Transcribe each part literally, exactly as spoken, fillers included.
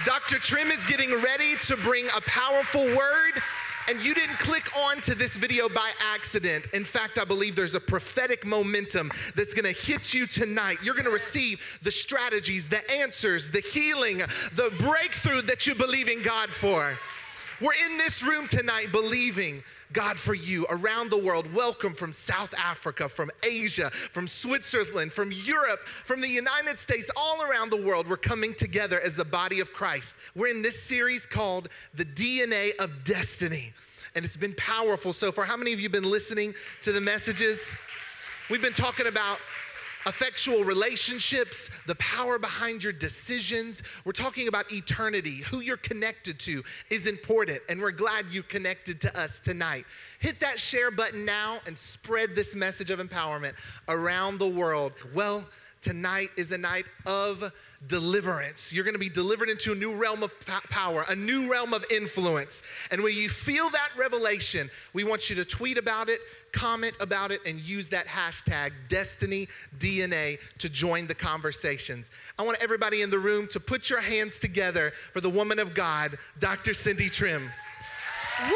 Doctor Trim is getting ready to bring a powerful word, and you didn't click on to this video by accident. In fact, I believe there's a prophetic momentum that's gonna hit you tonight. You're gonna receive the strategies, the answers, the healing, the breakthrough that you believe in God for. We're in this room tonight believing God for you around the world. Welcome from South Africa, from Asia, from Switzerland, from Europe, from the United States, all around the world. We're coming together as the body of Christ. We're in this series called The D N A of Destiny, and it's been powerful so far. How many of you have been listening to the messages? We've been talking about effectual relationships, the power behind your decisions. We're talking about eternity. Who you're connected to is important, and we're glad you connected to us tonight. Hit that share button now and spread this message of empowerment around the world. Well, tonight is a night of deliverance. You're gonna be delivered into a new realm of power, a new realm of influence. And when you feel that revelation, we want you to tweet about it, comment about it, and use that hashtag Destiny D N A to join the conversations. I want everybody in the room to put your hands together for the woman of God, Doctor Cindy Trim. Woo!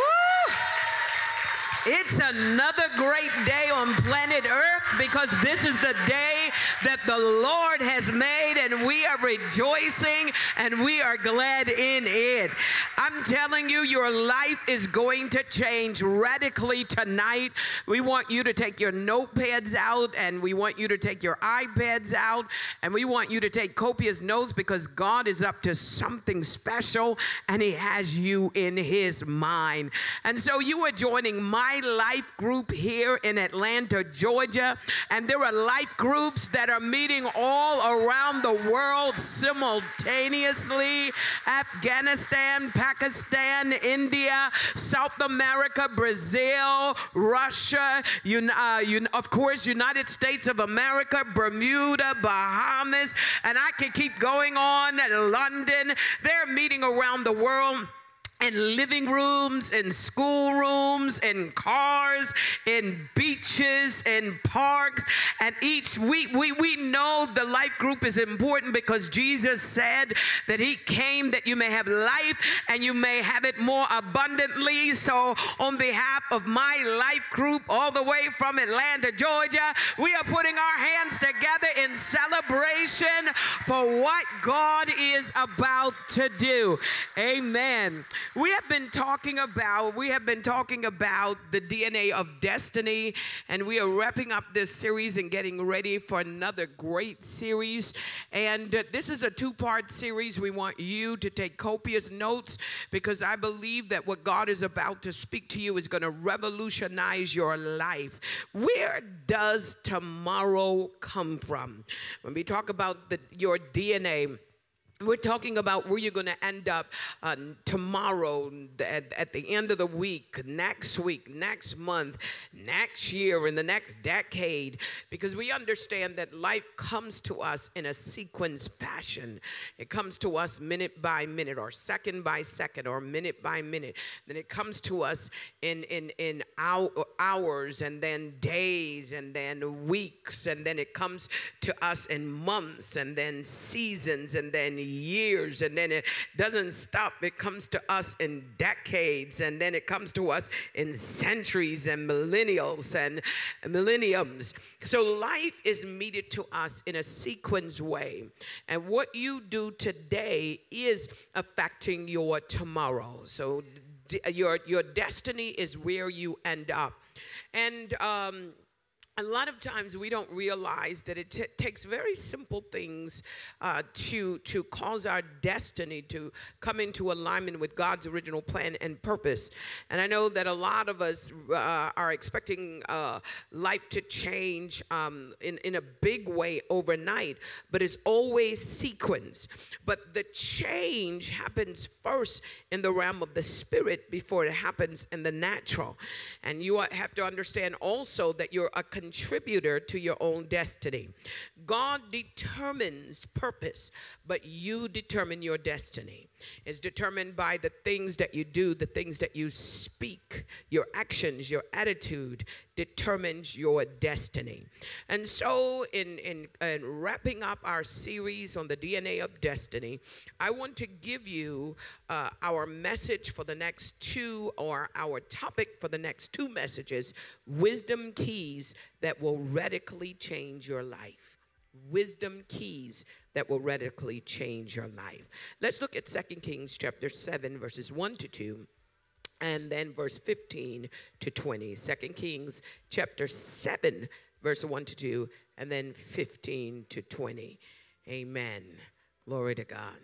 It's another great day on planet Earth, because this is the day that the Lord has made, and we are rejoicing and we are glad in it. I'm telling you, your life is going to change radically tonight. We want you to take your notepads out, and we want you to take your iPads out, and we want you to take copious notes, because God is up to something special and he has you in his mind. And so you are joining my life group here in Atlanta, Georgia, and there are life groups that are meeting all around the world simultaneously: Afghanistan, Pakistan, India, South America, Brazil, Russia, un uh, un of course, United States of America, Bermuda, Bahamas, and I can keep going on. London. They're meeting around the world, in living rooms, in schoolrooms, in cars, in beaches, in parks. And each week, we, we know the life group is important, because Jesus said that he came that you may have life and you may have it more abundantly. So on behalf of my life group, all the way from Atlanta, Georgia, we are putting our hands together in celebration for what God is about to do. Amen. We have been talking about, we have been talking about the D N A of destiny, and we are wrapping up this series and getting ready for another great series. And uh, this is a two-part series. We want you to take copious notes, because I believe that what God is about to speak to you is going to revolutionize your life. Where does tomorrow come from? When we talk about the, your D N A, we're talking about where you're going to end up uh, tomorrow, at, at the end of the week, next week, next month, next year, in the next decade, because we understand that life comes to us in a sequence fashion. It comes to us minute by minute, or second by second, or minute by minute. Then it comes to us in, in, in hours, and then days, and then weeks, and then it comes to us in months, and then seasons, and then years, and then it doesn't stop. It comes to us in decades, and then it comes to us in centuries and millennials and millenniums. So life is meted to us in a sequence way, and what you do today is affecting your tomorrow. So your your destiny is where you end up. And um a lot of times we don't realize that it t takes very simple things uh, to, to cause our destiny to come into alignment with God's original plan and purpose. And I know that a lot of us uh, are expecting uh, life to change um, in, in a big way overnight, but it's always sequence. But the change happens first in the realm of the spirit before it happens in the natural. And you have to understand also that you're a contributor to your own destiny. God determines purpose, but you determine your destiny. It's determined by the things that you do, the things that you speak, your actions, your attitude determines your destiny. And so in, in, in wrapping up our series on the D N A of destiny, I want to give you uh, our message for the next two, or our topic for the next two messages, wisdom keys that will radically change your life. Wisdom keys that will radically change your life. Let's look at Second Kings chapter seven, verses one to two, and then verse fifteen to twenty. Second Kings chapter seven, verse one to two, and then fifteen to twenty. Amen. Glory to God.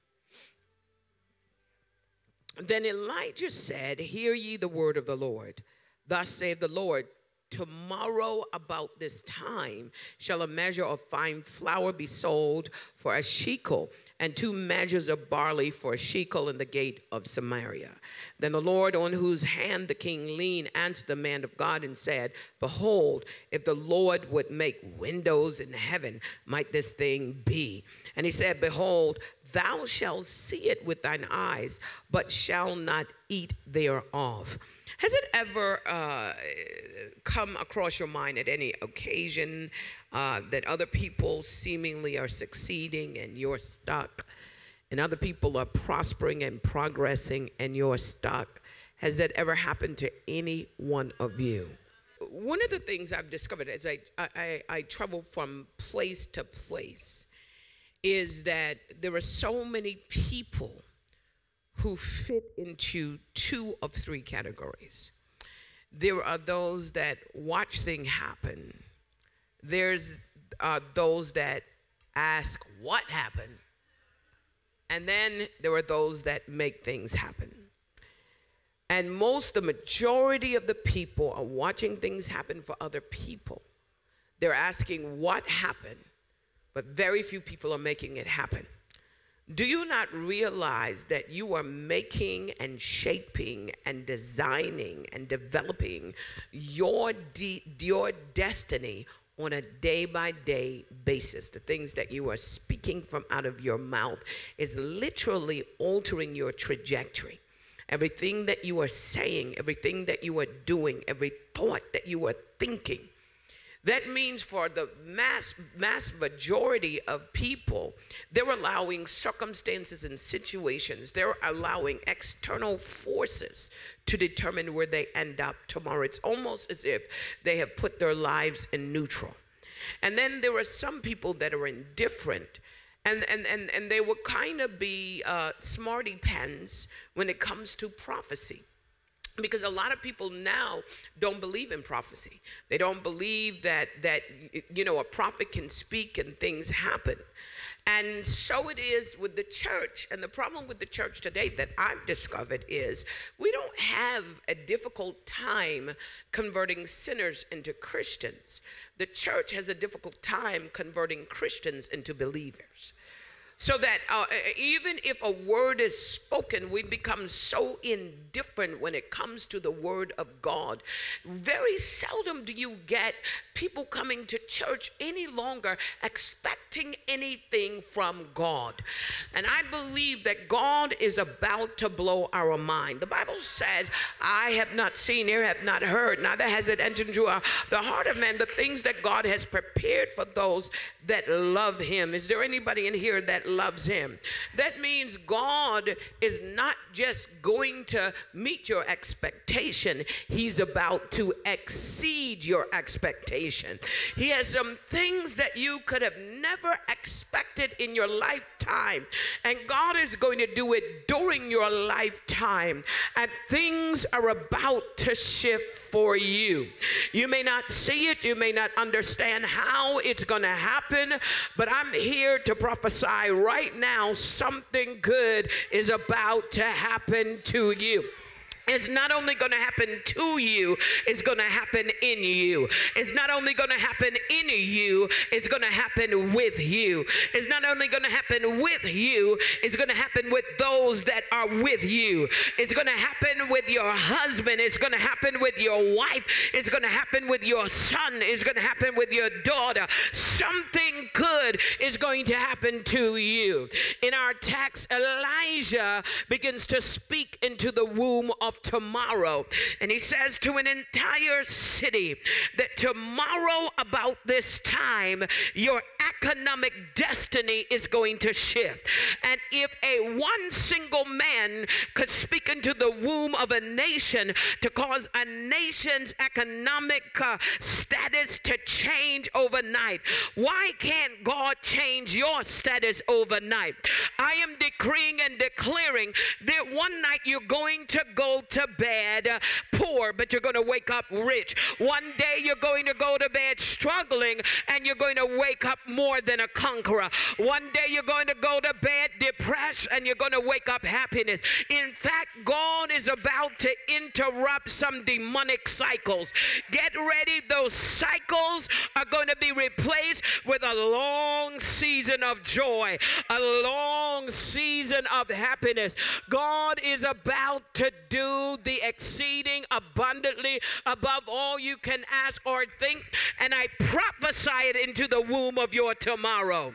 Then Elijah said, hear ye the word of the Lord. Thus saith the Lord, tomorrow about this time shall a measure of fine flour be sold for a shekel, and two measures of barley for a shekel in the gate of Samaria. Then the Lord, on whose hand the king leaned, answered the man of God and said, behold, if the Lord would make windows in heaven, might this thing be? And he said, behold, thou shalt see it with thine eyes, but shall not eat thereof. Has it ever uh, come across your mind at any occasion uh, that other people seemingly are succeeding and you're stuck, and other people are prospering and progressing and you're stuck? Has that ever happened to any one of you? One of the things I've discovered as I, I, I travel from place to place is that there are so many people who fit into two of three categories. There are those that watch things happen. There's uh, those that ask what happened. And then there are those that make things happen. And most, the majority of the people are watching things happen for other people. They're asking what happened, but very few people are making it happen. Do you not realize that you are making and shaping and designing and developing your, de your destiny on a day-by-day basis? The things that you are speaking from out of your mouth is literally altering your trajectory. Everything that you are saying, everything that you are doing, every thought that you are thinking. That means for the mass, mass majority of people, they're allowing circumstances and situations, they're allowing external forces to determine where they end up tomorrow. It's almost as if they have put their lives in neutral. And then there are some people that are indifferent, and, and, and, and they will kind of be uh, smarty pants when it comes to prophecy. Because a lot of people now don't believe in prophecy. They don't believe that, that, you know, a prophet can speak and things happen. And so it is with the church. And the problem with the church today that I've discovered is we don't have a difficult time converting sinners into Christians. The church has a difficult time converting Christians into believers. So that uh, even if a word is spoken, we become so indifferent when it comes to the word of God. Very seldom do you get people coming to church any longer expecting anything from God. And I believe that God is about to blow our mind. The Bible says, I have not seen, ear have not heard, neither has it entered into our, the heart of man, the things that God has prepared for those that love him. Is there anybody in here that loves him? That means God is not just going to meet your expectation, he's about to exceed your expectation. He has some things that you could have never expected in your lifetime, and God is going to do it during your lifetime, and things are about to shift for you. You may not see it, you may not understand how it's going to happen, but I'm here to prophesy right now something good is about to happen to you. It's not only going to happen to you, it's going to happen in you. It's not only going to happen in you, it's going to happen with you. It's not only going to happen with you, it's going to happen with those that are with you. It's going to happen with your husband. It's going to happen with your wife. It's going to happen with your son. It's going to happen with your daughter. Something good is going to happen to you. In our text, Elijah begins to speak into the womb of tomorrow, and he says to an entire city that tomorrow about this time your economic destiny is going to shift. And if a one single man could speak into the womb of a nation to cause a nation's economic uh, status to change overnight, why can't God change your status overnight? I am decreeing and declaring that one night you're going to go to bed uh, poor, but you're going to wake up rich. One day you're going to go to bed struggling, and you're going to wake up more than a conqueror. One day you're going to go to bed depressed, and you're going to wake up happiness. In fact, God is about to interrupt some demonic cycles. Get ready. Those cycles are going to be replaced with a long season of joy, a long season of happiness. God is about to do the exceeding abundantly above all you can ask or think, and I prophesy it into the womb of your tomorrow.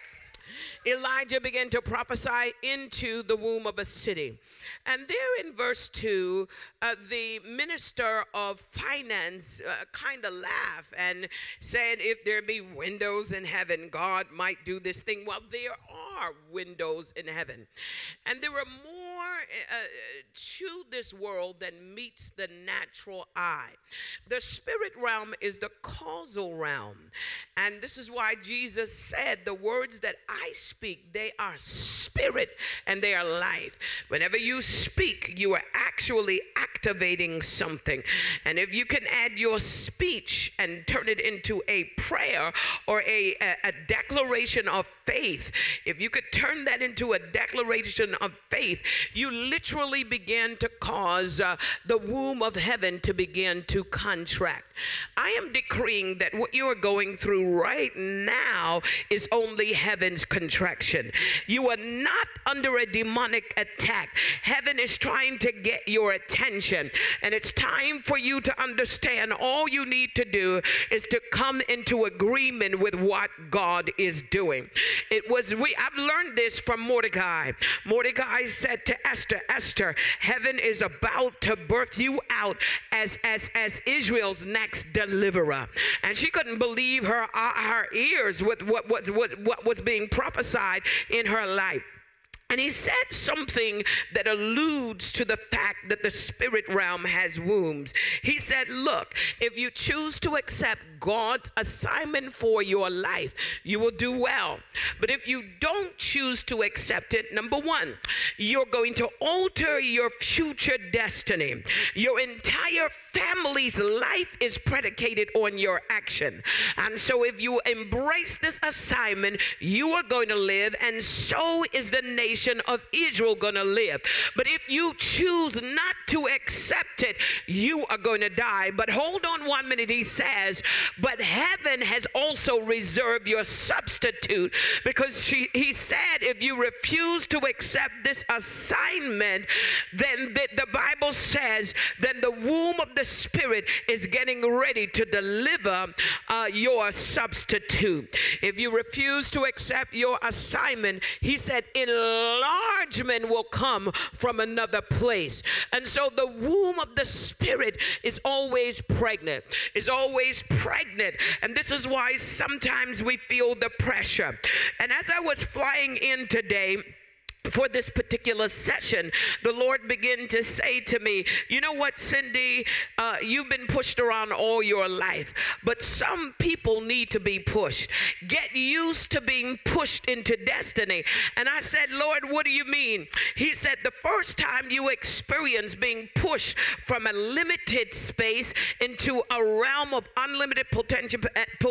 Elijah began to prophesy into the womb of a city. And there in verse two, uh, the minister of finance uh, kind of laughed and said, if there be windows in heaven, God might do this thing. Well, there are windows in heaven. And there are more uh, to this world than meets the natural eye. The spirit realm is the causal realm. And this is why Jesus said, the words that I speak, they are spirit and they are life. Whenever you speak, you are actually activating something. And if you can add your speech and turn it into a prayer or a, a, a declaration of faith, if you could turn that into a declaration of faith, you literally begin to cause uh, the womb of heaven to begin to contract. I am decreeing that what you are going through right now is only heaven's contraction. You are not under a demonic attack. Heaven is trying to get your attention, and it's time for you to understand all you need to do is to come into agreement with what God is doing. It was we I've learned this from Mordecai. Mordecai said to Esther, Esther, heaven is about to birth you out as as as Israel's next deliverer. And she couldn't believe her uh, her ears with what was what, what was being prophesied in her life. And he said something that alludes to the fact that the spirit realm has wombs. He said, look, if you choose to accept God's assignment for your life, you will do well. But if you don't choose to accept it, number one, you're going to alter your future destiny. Your entire family's life is predicated on your action. And so if you embrace this assignment, you are going to live, and so is the nation of Israel going to live. But if you choose not to accept it, you are going to die. But hold on one minute. He says, but heaven has also reserved your substitute, because she, he said, if you refuse to accept this assignment, then the, the Bible says, then the womb of the Spirit is getting ready to deliver uh, your substitute. If you refuse to accept your assignment, he said, enlargement will come from another place. And so the womb of the Spirit is always pregnant, is always pregnant. And this is why sometimes we feel the pressure. And as I was flying in today, for this particular session, the Lord began to say to me, you know what, Cindy, uh, you've been pushed around all your life, but some people need to be pushed. Get used to being pushed into destiny. And I said, Lord, what do you mean? He said, the first time you experience being pushed from a limited space into a realm of unlimited potential,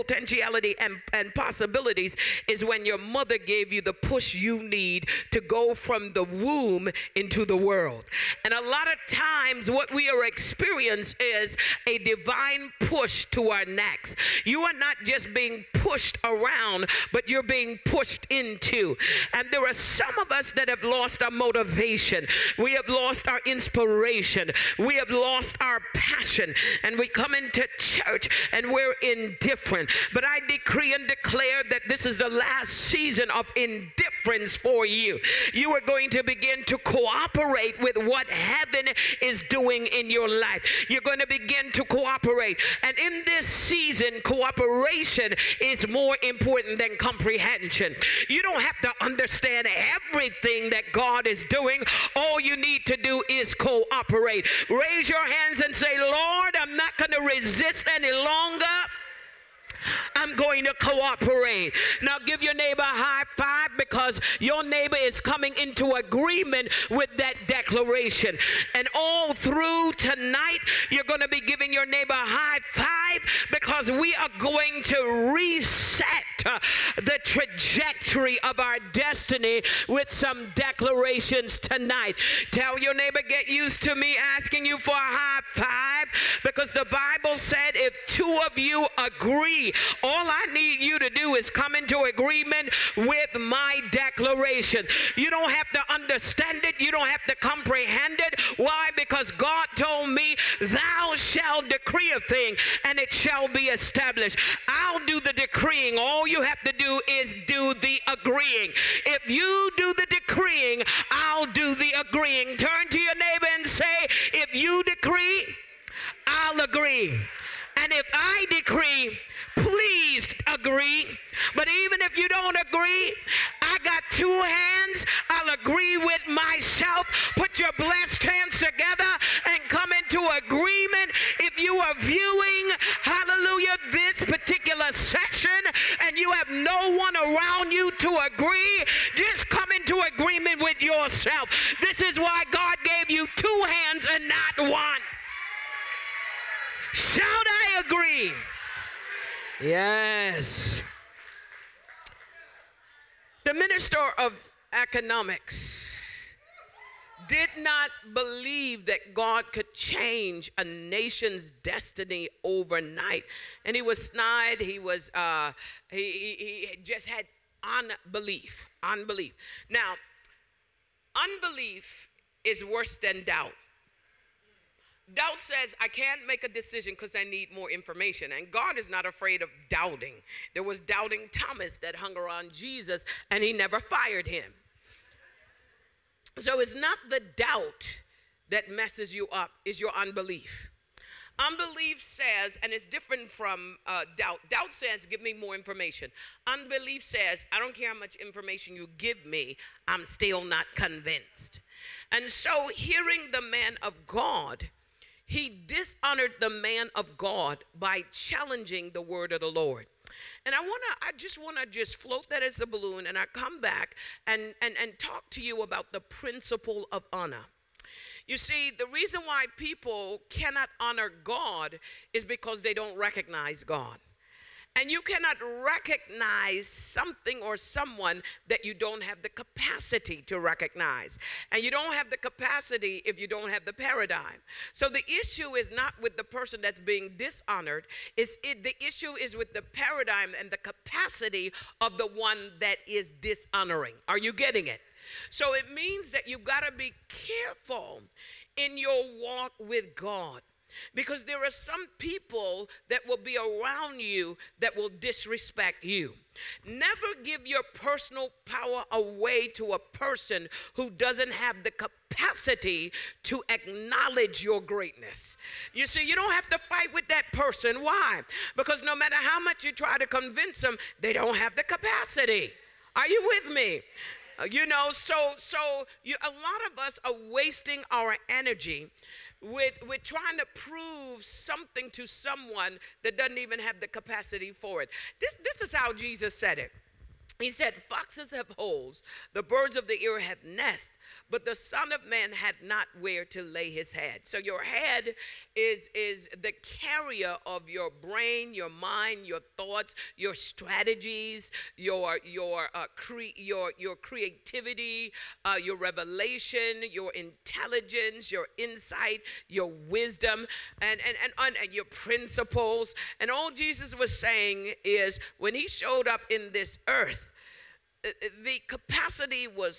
potentiality and, and possibilities is when your mother gave you the push you need to go go from the womb into the world. And a lot of times what we are experiencing is a divine push to our necks. You are not just being pushed around, but you're being pushed into. And there are some of us that have lost our motivation. We have lost our inspiration. We have lost our passion. And we come into church and we're indifferent. But I decree and declare that this is the last season of indifference for you. You are going to begin to cooperate with what heaven is doing in your life. You're going to begin to cooperate. And in this season, cooperation is more important than comprehension. You don't have to understand everything that God is doing. All you need to do is cooperate. Raise your hands and say, Lord, I'm not going to resist any longer. I'm going to cooperate. Now give your neighbor a high five, because your neighbor is coming into agreement with that declaration. And all through tonight, you're going to be giving your neighbor a high five, because we are going to reset uh, the trajectory of our destiny with some declarations tonight. Tell your neighbor, get used to me asking you for a high five, because the Bible said if two of you agree, all I need you to do is come into agreement with my declaration. You don't have to understand it. You don't have to comprehend it. Why? Because God told me, thou shalt decree a thing and it shall be established. I'll do the decreeing. All you have to do is do the agreeing. If you do the decreeing, I'll do the agreeing. Turn to your neighbor and say, if you decree, I'll agree. And if I decree, please agree. But even if you don't agree, I got two hands. I'll agree with myself. Put your blessed hands together and come into agreement. If you are viewing, hallelujah, this particular session and you have no one around you to agree, just come into agreement with yourself. This is why God gave you two hands and not one. Shout, I agree. Yes. The minister of economics did not believe that God could change a nation's destiny overnight. And he was snide. He was, uh, he, he, he just had unbelief, unbelief. Now, unbelief is worse than doubt. Doubt says, I can't make a decision because I need more information. And God is not afraid of doubting. There was doubting Thomas that hung around Jesus, and he never fired him. So it's not the doubt that messes you up, it's your unbelief. Unbelief says, and it's different from uh, doubt. Doubt says, give me more information. Unbelief says, I don't care how much information you give me, I'm still not convinced. And so hearing the man of God, he dishonored the man of God by challenging the word of the Lord. And I want to, I just want to just float that as a balloon, and I come back and, and, and talk to you about the principle of honor. You see, the reason why people cannot honor God is because they don't recognize God. And you cannot recognize something or someone that you don't have the capacity to recognize. And you don't have the capacity if you don't have the paradigm. So the issue is not with the person that's being dishonored. It's it, the issue is with the paradigm and the capacity of the one that is dishonoring. Are you getting it? So it means that you've got to be careful in your walk with God. Because there are some people that will be around you that will disrespect you. Never give your personal power away to a person who doesn't have the capacity to acknowledge your greatness. You see, you don't have to fight with that person. Why? Because no matter how much you try to convince them, they don't have the capacity. Are you with me? Uh, you know, so so you, a lot of us are wasting our energy With, with trying to prove something to someone that doesn't even have the capacity for it. This, this is how Jesus said it. He said, foxes have holes, the birds of the air have nests, but the Son of Man had not where to lay his head. So your head is, is the carrier of your brain, your mind, your thoughts, your strategies, your, your, uh, cre- your, your creativity, uh, your revelation, your intelligence, your insight, your wisdom, and, and, and, and your principles. And all Jesus was saying is, when he showed up in this earth, the capacity was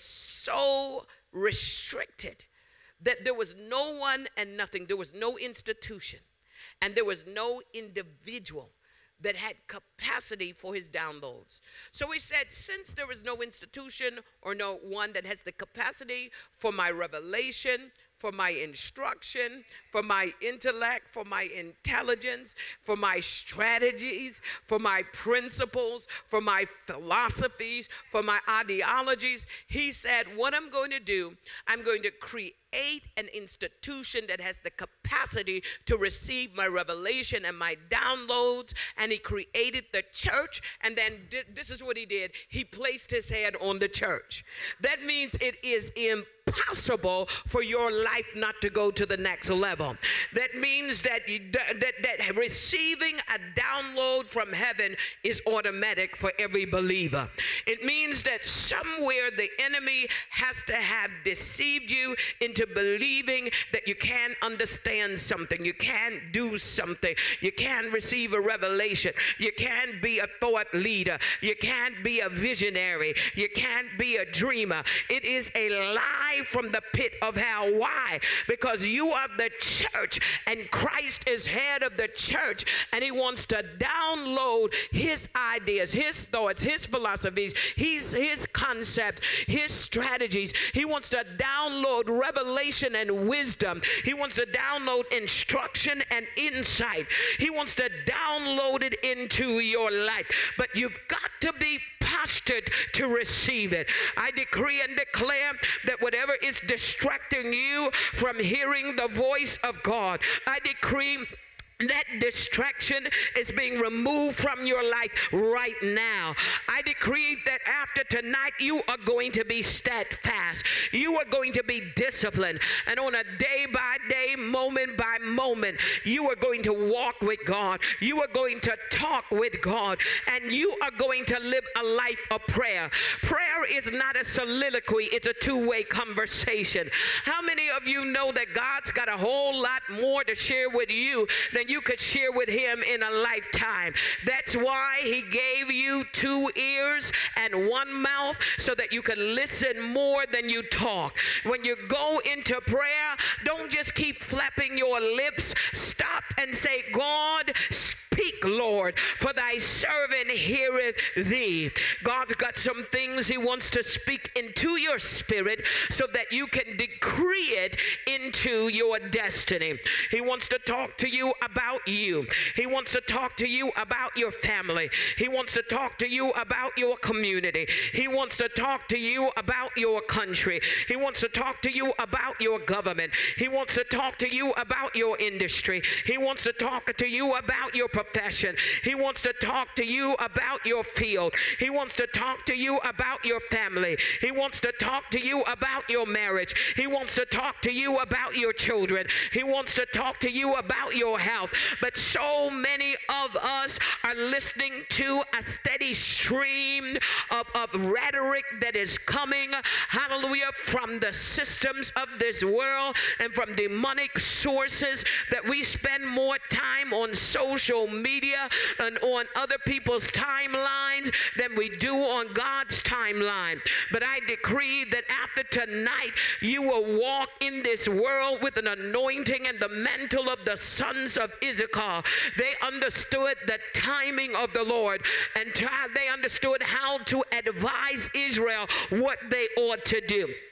so restricted that there was no one and nothing. There was no institution, and there was no individual that had capacity for his downloads. So he said, since there is no institution or no one that has the capacity for my revelation, for my instruction, for my intellect, for my intelligence, for my strategies, for my principles, for my philosophies, for my ideologies, he said, what I'm going to do, I'm going to create an institution that has the capacity to receive my revelation and my downloads. And he created the church, and then this is what he did. He placed his head on the church. That means it is impossible for your life not to go to the next level. That means that, you, that, that receiving a download from heaven is automatic for every believer. It means that somewhere the enemy has to have deceived you into believing that you can't understand something, you can't do something, you can't receive a revelation, you can't be a thought leader, you can't be a visionary, you can't be a dreamer. It is a lie from the pit of hell. Why? Because you are the church, and Christ is head of the church, and he wants to download his ideas, his thoughts, his philosophies, his, his concepts, his strategies. He wants to download revelation and wisdom. He wants to download instruction and insight. He wants to download it into your life. But you've got to be postured to receive it. I decree and declare that whatever is distracting you from hearing the voice of God, I decree that distraction is being removed from your life right now. I decree that after tonight, you are going to be steadfast. You are going to be disciplined. And on a day by day, moment by moment, you are going to walk with God. You are going to talk with God. And you are going to live a life of prayer. Prayer is not a soliloquy. It's a two-way conversation. How many of you know that God's got a whole lot more to share with you than you could share with him in a lifetime? That's why he gave you two ears and one mouth, so that you can listen more than you talk. When you go into prayer, don't just keep flapping your lips. Stop and say, God, speak, Lord, for thy servant heareth thee. God's got some things he wants to speak into your spirit so that you can decree it into your destiny. He wants to talk to you about you. He wants to talk to you about your family. He wants to talk to you about your community. He wants to talk to you about your country. He wants to talk to you about your government. He wants to talk to you about your industry. He wants to talk to you about your profession. He wants to talk to you about your field. He wants to talk to you about your family. He wants to talk to you about your marriage. He wants to talk to you about your children. He wants to talk to you about your health. But so many of us are listening to a steady stream of, of rhetoric that is coming, hallelujah, from the systems of this world and from demonic sources, that we spend more time on social media and on other people's timelines than we do on God's timeline. But I decree that after tonight, you will walk in this world with an anointing and the mantle of the sons of Issachar. They understood the timing of the Lord, and they understood how to advise Israel what they ought to do.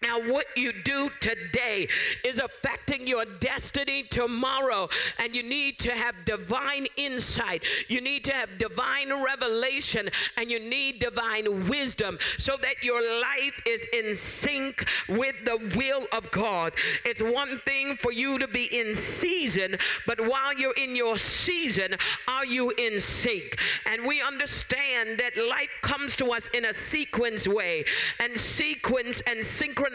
Now, what you do today is affecting your destiny tomorrow, and you need to have divine insight. You need to have divine revelation, and you need divine wisdom so that your life is in sync with the will of God. It's one thing for you to be in season, but while you're in your season, are you in sync? And we understand that life comes to us in a sequence way, and sequence and synchronization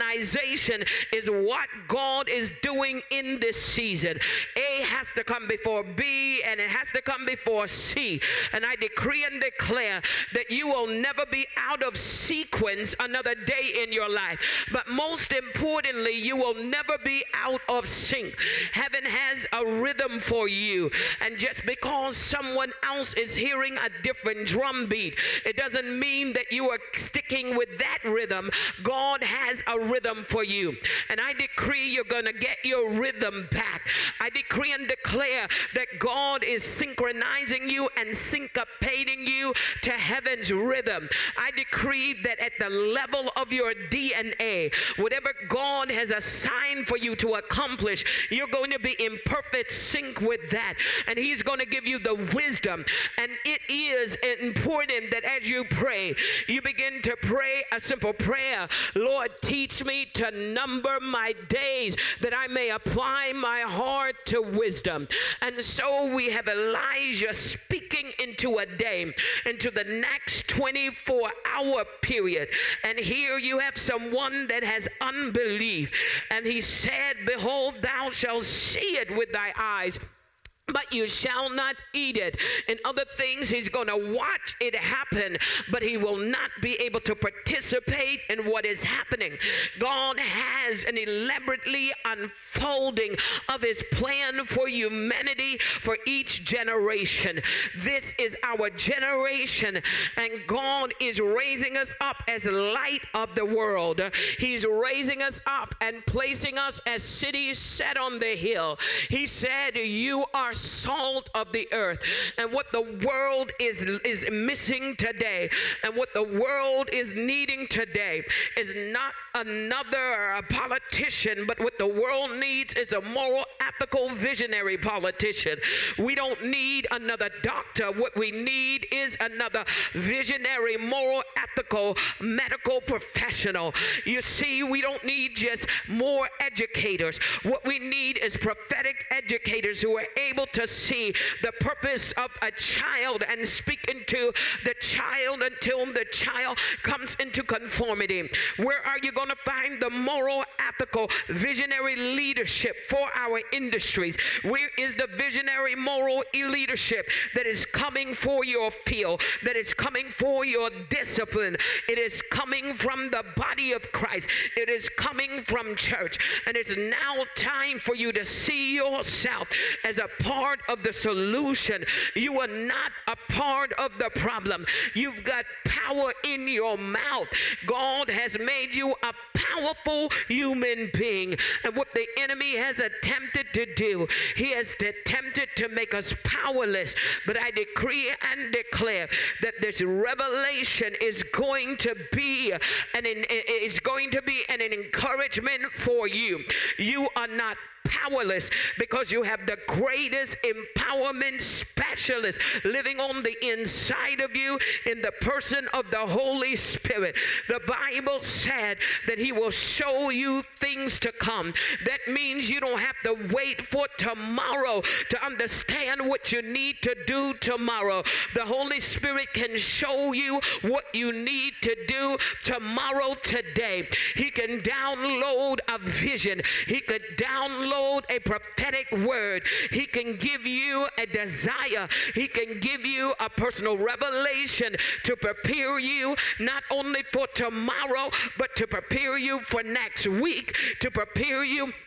is what God is doing in this season. A has to come before B, and it has to come before C. And I decree and declare that you will never be out of sequence another day in your life. But most importantly, you will never be out of sync. Heaven has a rhythm for you. And just because someone else is hearing a different drum beat, it doesn't mean that you are sticking with that rhythm. God has a rhythm for you, and I decree you're going to get your rhythm back. I decree and declare that God is synchronizing you and syncopating you to heaven's rhythm. I decree that at the level of your D N A, whatever God has assigned for you to accomplish, you're going to be in perfect sync with that, and He's going to give you the wisdom. And it is important that as you pray, you begin to pray a simple prayer. Lord, teach me to number my days that I may apply my heart to wisdom. And so we have Elijah speaking into a day, into the next twenty-four hour period. And here you have someone that has unbelief. And he said, behold, thou shalt see it with thy eyes, but you shall not eat it. In other things, he's going to watch it happen, but he will not be able to participate in what is happening. God has an elaborately unfolding of his plan for humanity for each generation. This is our generation, and God is raising us up as light of the world. He's raising us up and placing us as cities set on the hill. He said, you are salt of the earth. And what the world is is missing today, and what the world is needing today, is not another a politician, but what the world needs is a moral, ethical, visionary politician. We don't need another doctor. What we need is another visionary, moral, ethical, medical professional. You see, we don't need just more educators. What we need is prophetic educators who are able to see the purpose of a child and speak into the child until the child comes into conformity. Where are you going to find the moral, ethical, visionary leadership for our industries? Where is the visionary, moral leadership that is coming for your field, that is coming for your discipline? It is coming from the body of Christ. It is coming from church. And it's now time for you to see yourself as a part of the solution. You are not a part of the problem. You've got power in your mouth. God has made you a powerful human being. And what the enemy has attempted to do, he has attempted to make us powerless. But I decree and declare that this revelation is going to be an is going to be an encouragement for you. You are not powerless because you have the greatest empowerment specialist living on the inside of you in the person of the Holy Spirit. The Bible said that he will show you things to come. That means you don't have to wait for tomorrow to understand what you need to do tomorrow. The Holy Spirit can show you what you need to do tomorrow, today. He can download a vision. He could download a prophetic word. He can give you a desire. He can give you a personal revelation to prepare you not only for tomorrow, but to prepare you for next week, to prepare you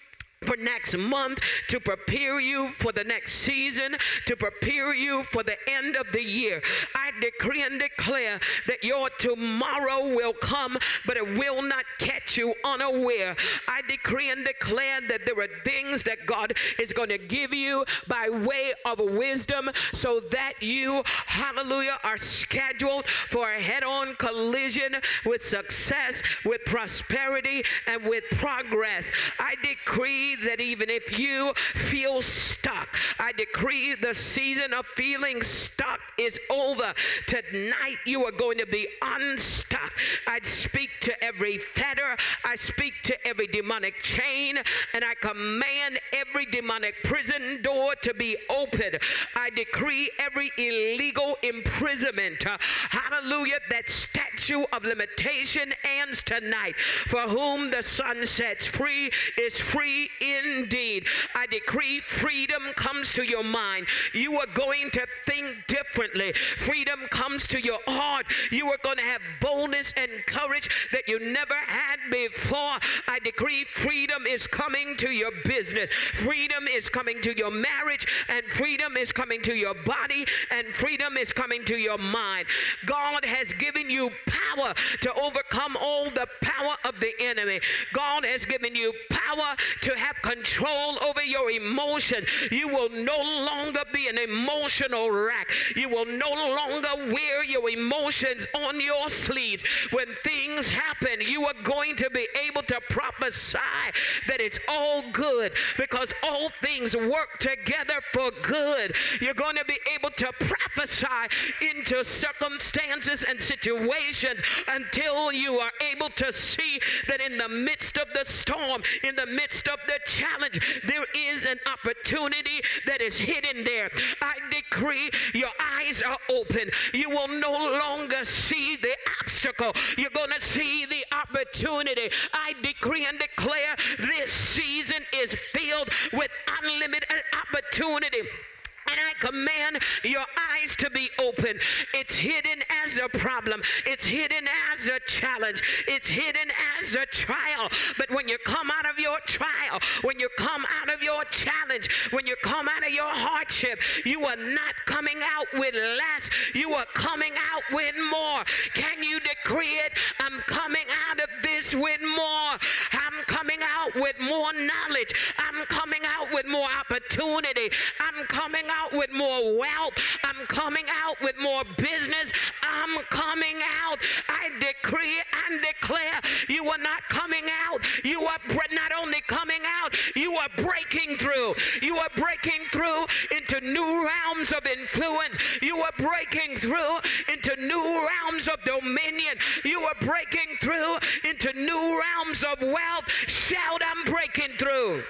for next month, to prepare you for the next season, to prepare you for the end of the year. I decree and declare that your tomorrow will come, but it will not catch you unaware. I decree and declare that there are things that God is going to give you by way of wisdom, so that you, hallelujah, are scheduled for a head-on collision with success, with prosperity, and with progress. I decree that even if you feel stuck, I decree the season of feeling stuck is over. Tonight you are going to be unstuck. I speak to every fetter, I speak to every demonic chain, and I command every demonic prison door to be open. I decree every illegal imprisonment, uh, hallelujah, that statute of limitation ends tonight. For whom the Son sets free is free indeed. I decree freedom comes to your mind. You are going to think differently. Freedom comes to your heart. You are going to have boldness and courage that you never had before. I decree freedom is coming to your business. Freedom is coming to your marriage, and freedom is coming to your body, and freedom is coming to your mind. God has given you power to overcome all the power of the enemy. God has given you power to have control over your emotions. You will no longer be an emotional wreck. You will no longer wear your emotions on your sleeves. When things happen, you are going to be able to prophesy that it's all good, because all things work together for good. You're going to be able to prophesy into circumstances and situations until you are able to see that in the midst of the storm, in the midst of the challenge, there is an opportunity that is hidden there. I decree your eyes are open. You will no longer see the obstacle. You're going to see the opportunity. I decree and declare this season is filled with unlimited opportunity. And I command your eyes to be open. It's hidden as a problem. It's hidden as a challenge. It's hidden as a trial. But when you come out of your trial, when you come out of your challenge, when you come out of your hardship, you are not coming out with less. You are coming out with more. Can you decree it? I'm coming out of this with more. I'm coming out with more knowledge. I'm coming out with more opportunity. I'm coming out out with more wealth. I'm coming out with more business. I'm coming out. I decree and declare you are not coming out. You are not only coming out, you are breaking through. You are breaking through into new realms of influence. You are breaking through into new realms of dominion. You are breaking through into new realms of wealth. Shout, I'm breaking through.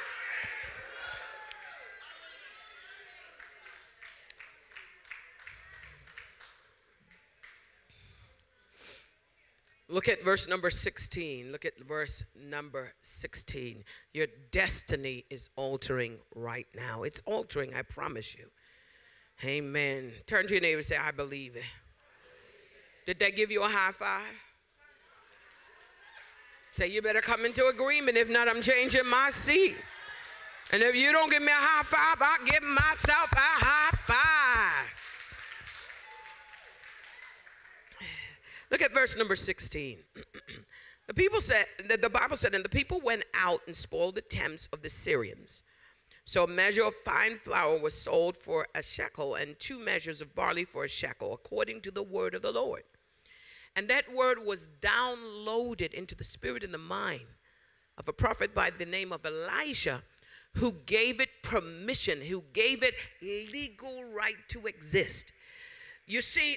Look at verse number sixteen. Look at verse number sixteen. Your destiny is altering right now. It's altering, I promise you. Amen. Turn to your neighbor and say, I believe it. Did that give you a high five? Say, you better come into agreement. If not, I'm changing my seat. And if you don't give me a high five, I'll give myself a high five. Look at verse number sixteen. The people said, the, the Bible said, and the people went out and spoiled the tents of the Syrians. So a measure of fine flour was sold for a shekel, and two measures of barley for a shekel, according to the word of the Lord. And that word was downloaded into the spirit and the mind of a prophet by the name of Elisha, who gave it permission, who gave it legal right to exist. You see,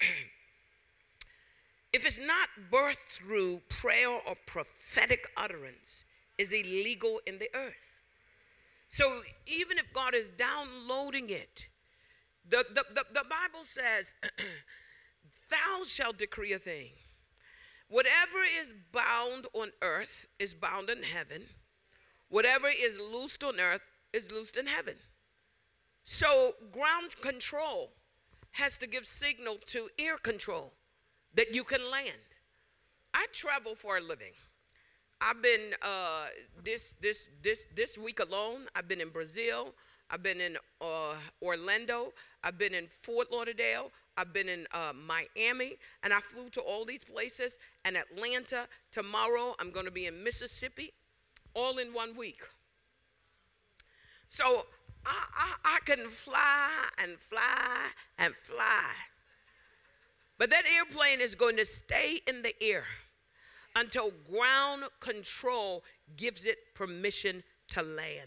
if it's not birthed through prayer or prophetic utterance, is illegal in the earth. So even if God is downloading it, the, the, the, the Bible says, thou shalt decree a thing. Whatever is bound on earth is bound in heaven. Whatever is loosed on earth is loosed in heaven. So ground control has to give signal to air control that you can land. I travel for a living. I've been uh, this this this this week alone. I've been in Brazil. I've been in uh, Orlando. I've been in Fort Lauderdale. I've been in uh, Miami, and I flew to all these places. And Atlanta. Tomorrow, I'm going to be in Mississippi, all in one week. So I, I, I can fly and fly and fly. But that airplane is going to stay in the air until ground control gives it permission to land.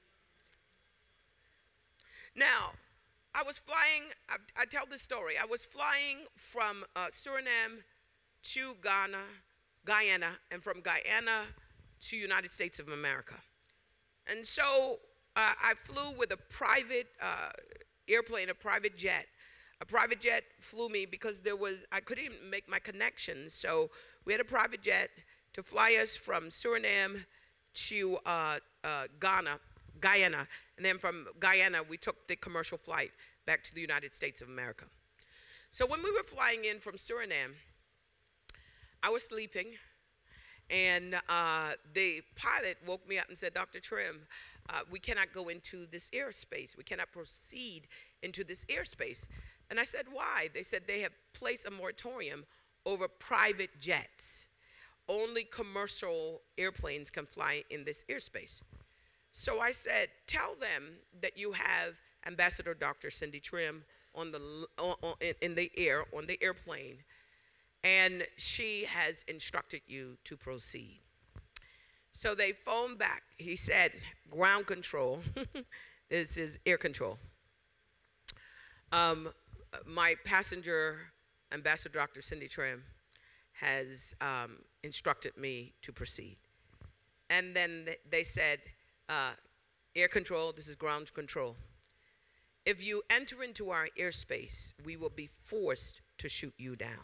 Now, I was flying, I, I tell this story. I was flying from uh, Suriname to Ghana, Guyana, and from Guyana to United States of America. And so uh, I flew with a private uh, airplane, a private jet. A private jet flew me because there was, I couldn't even make my connections. So we had a private jet to fly us from Suriname to uh, uh, Ghana, Guyana. And then from Guyana, we took the commercial flight back to the United States of America. So when we were flying in from Suriname, I was sleeping. And uh, the pilot woke me up and said, Doctor Trim, uh, we cannot go into this airspace. We cannot proceed into this airspace. And I said, why? They said they have placed a moratorium over private jets. Only commercial airplanes can fly in this airspace. So I said, tell them that you have Ambassador Doctor Cindy Trim on the, on, on, in the air, on the airplane, and she has instructed you to proceed. So they phoned back. He said, ground control. This is air control. Um, my passenger, Ambassador Doctor Cindy Trim, has um, instructed me to proceed. And then th they said, uh, air control, this is ground control. If you enter into our airspace, we will be forced to shoot you down.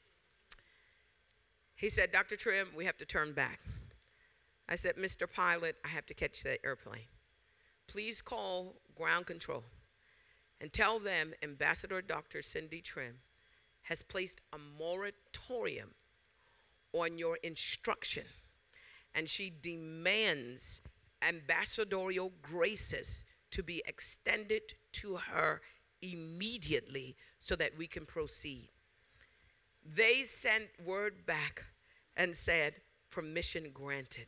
He said, Doctor Trim, we have to turn back. I said, Mister Pilot, I have to catch that airplane. Please call ground control and tell them Ambassador Doctor Cindy Trim has placed a moratorium on your instruction, and she demands ambassadorial graces to be extended to her immediately so that we can proceed. They sent word back and said, permission granted.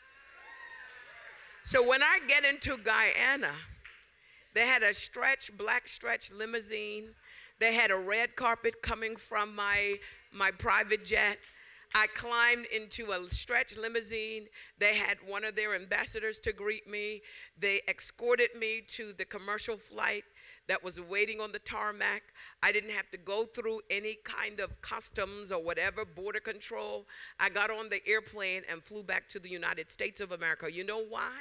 So when I get into Guyana, they had a stretch, black stretch limousine. They had a red carpet coming from my, my private jet. I climbed into a stretch limousine. They had one of their ambassadors to greet me. They escorted me to the commercial flight that was waiting on the tarmac. I didn't have to go through any kind of customs or whatever, border control. I got on the airplane and flew back to the United States of America. You know why?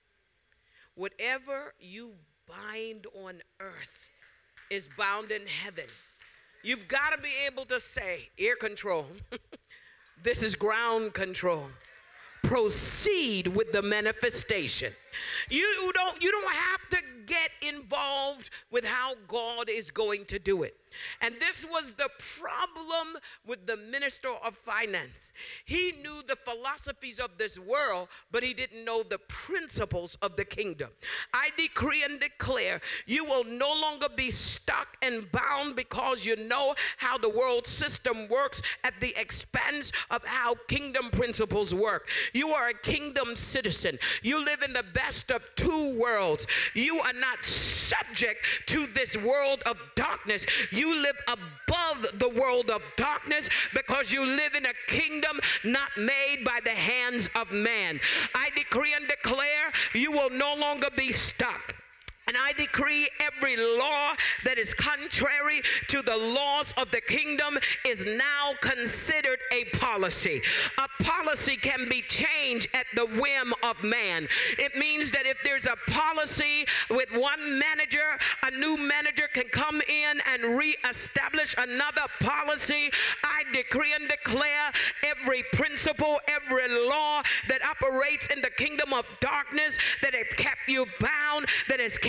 Whatever you bind on earth is bound in heaven. You've got to be able to say, air control, this is ground control. Proceed with the manifestation. You don't, you don't have to get involved with how God is going to do it. And this was the problem with the minister of finance. He knew the philosophies of this world, but he didn't know the principles of the kingdom. I decree and declare you will no longer be stuck and bound because you know how the world system works at the expense of how kingdom principles work. You are a kingdom citizen. You live in the best of two worlds. You are not subject to this world of darkness. You live above the world of darkness because you live in a kingdom not made by the hands of man. I decree and declare you will no longer be stuck. And I decree every law that is contrary to the laws of the kingdom is now considered a policy. A policy can be changed at the whim of man. It means that if there's a policy with one manager, a new manager can come in and reestablish another policy. I decree and declare every principle, every law that operates in the kingdom of darkness, that has kept you bound, that has kept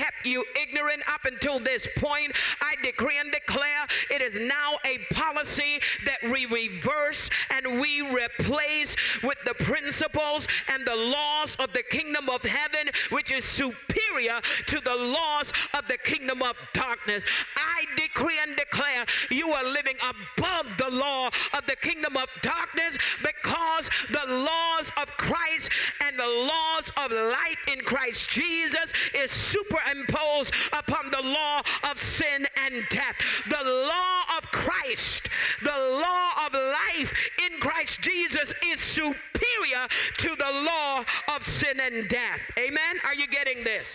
kept you ignorant up until this point, I decree and declare it is now a policy that we reverse and we replace with the principles and the laws of the kingdom of heaven, which is superior to the laws of the kingdom of darkness. I decree and declare you are living above the law of the kingdom of darkness, because the laws of Christ and the laws of light in Christ Jesus is superimposed upon the law of sin and death. The law of Christ, the law of life in Christ Jesus is superior to the law of sin and death. Amen? Are you getting this?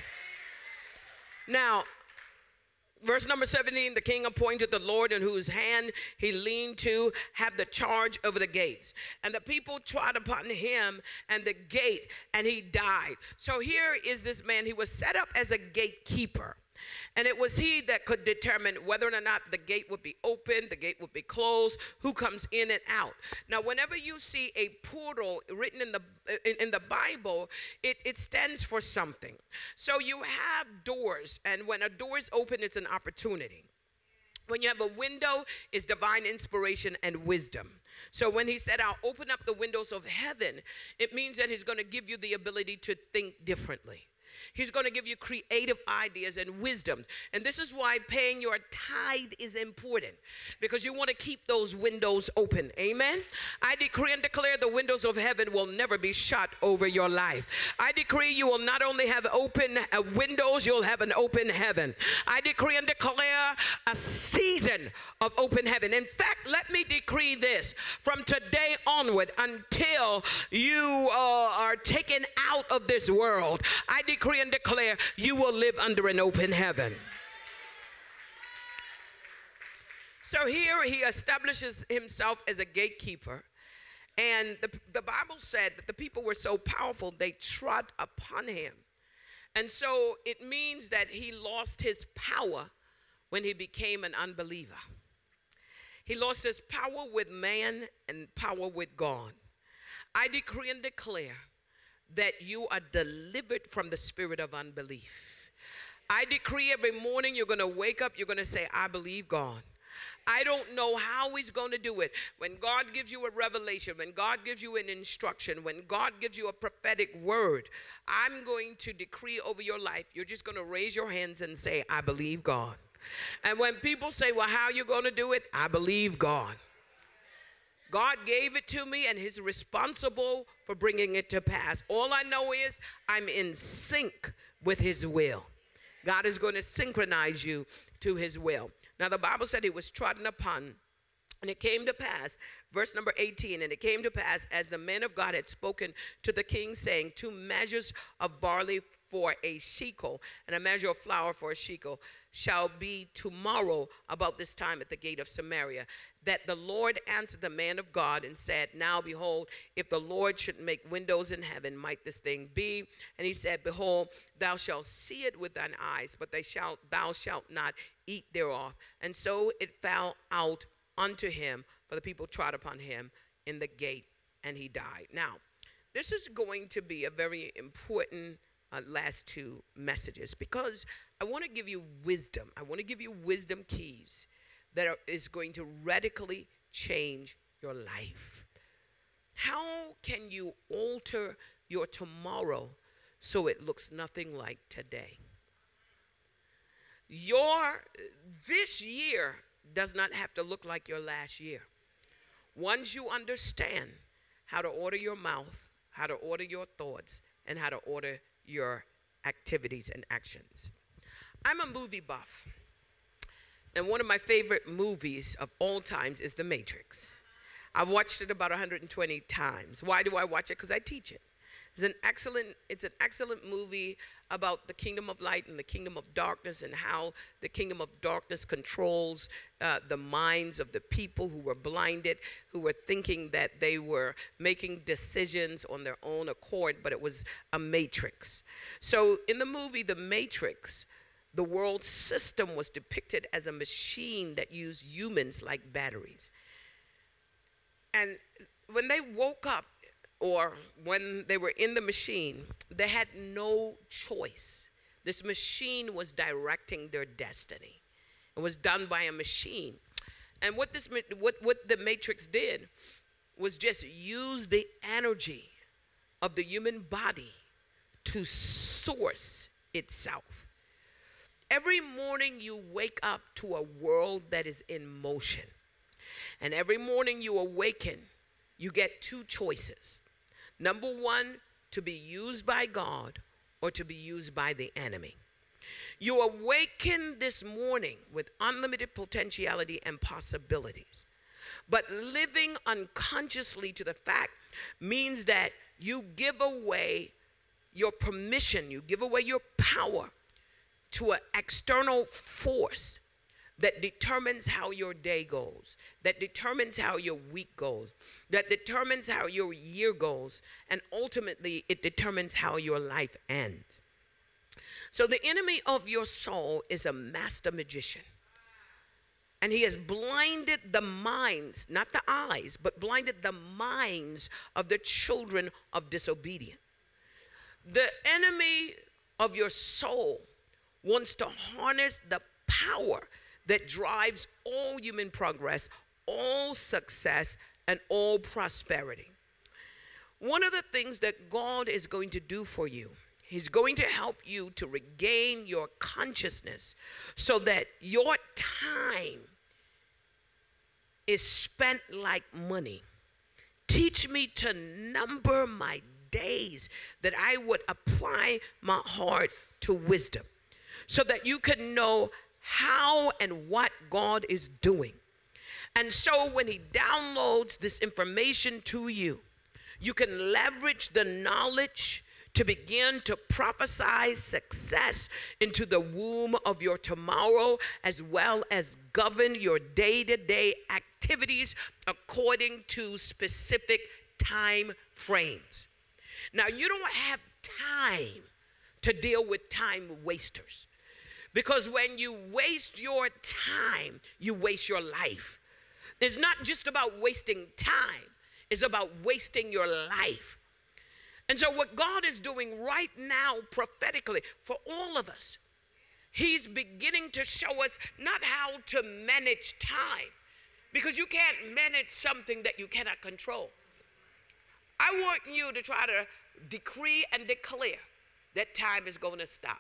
Now, verse number seventeen, the king appointed the Lord in whose hand he leaned to have the charge over the gates. And the people trod upon him and the gate, and he died. So here is this man. He was set up as a gatekeeper. And it was he that could determine whether or not the gate would be open, the gate would be closed, who comes in and out. Now, whenever you see a portal written in the in, in the Bible, it, it stands for something. So you have doors, and when a door is open, it's an opportunity. When you have a window, it's divine inspiration and wisdom. So when he said, I'll open up the windows of heaven, it means that he's going to give you the ability to think differently. He's going to give you creative ideas and wisdoms. And this is why paying your tithe is important, because you want to keep those windows open. Amen. I decree and declare the windows of heaven will never be shut over your life. I decree you will not only have open uh, windows, you'll have an open heaven. I decree and declare a season of open heaven. In fact, let me decree this: from today onward until you uh, are taken out of this world, I decree and declare you will live under an open heaven. So here he establishes himself as a gatekeeper, and the, the Bible said that the people were so powerful they trod upon him. And so it means that he lost his power when he became an unbeliever. He lost his power with man and power with God. I decree and declare that you are delivered from the spirit of unbelief. I decree every morning you're going to wake up, you're going to say, I believe God. I don't know how he's going to do it. When God gives you a revelation, when God gives you an instruction, when God gives you a prophetic word, I'm going to decree over your life. You're just going to raise your hands and say, I believe God. And when people say, well, how are you going to do it? I believe God. God gave it to me, and he's responsible for bringing it to pass. All I know is I'm in sync with his will. God is going to synchronize you to his will. Now, the Bible said he was trodden upon, and it came to pass, verse number eighteen, and it came to pass as the man of God had spoken to the king, saying, two measures of barley for a shekel, and a measure of flour for a shekel, shall be tomorrow about this time at the gate of Samaria. That the Lord answered the man of God and said, now behold, if the Lord should make windows in heaven, might this thing be? And he said, behold, thou shalt see it with thine eyes, but they shalt, thou shalt not eat thereof. And so it fell out unto him, for the people trod upon him in the gate, and he died. Now, this is going to be a very important uh, last two messages, because I want to give you wisdom. I want to give you wisdom keys that are, is going to radically change your life. How can you alter your tomorrow so it looks nothing like today? Your, this year does not have to look like your last year. Once you understand how to order your mouth, how to order your thoughts, and how to order your activities and actions. I'm a movie buff. And one of my favorite movies of all times is The Matrix. I've watched it about one hundred twenty times. Why do I watch it? Because I teach it. It's an excellent, it's an excellent movie about the kingdom of light and the kingdom of darkness, and how the kingdom of darkness controls uh, the minds of the people who were blinded, who were thinking that they were making decisions on their own accord, but it was a matrix. So in the movie The Matrix, the world system was depicted as a machine that used humans like batteries. And when they woke up, or when they were in the machine, they had no choice This machine was directing their destiny. It was done by a machine. And what this what, what the Matrix did was just use the energy of the human body to source itself. Every morning you wake up to a world that is in motion. And every morning you awaken, you get two choices. Number one, to be used by God or to be used by the enemy. You awaken this morning with unlimited potentiality and possibilities. But living unconsciously to the fact means that you give away your permission, you give away your power to an external force that determines how your day goes, that determines how your week goes, that determines how your year goes, and ultimately it determines how your life ends. So the enemy of your soul is a master magician. And he has blinded the minds, not the eyes, but blinded the minds of the children of disobedience. The enemy of your soul wants to harness the power that drives all human progress, all success, and all prosperity. One of the things that God is going to do for you, he's going to help you to regain your consciousness so that your time is spent like money. Teach me to number my days, that I would apply my heart to wisdom, so that you can know how and what God is doing. And so when he downloads this information to you, you can leverage the knowledge to begin to prophesy success into the womb of your tomorrow, as well as govern your day-to-day activities according to specific time frames. Now, you don't have time to deal with time wasters, because when you waste your time, you waste your life. It's not just about wasting time, it's about wasting your life. And so what God is doing right now prophetically for all of us, he's beginning to show us not how to manage time, because you can't manage something that you cannot control. I want you to try to decree and declare that time is going to stop.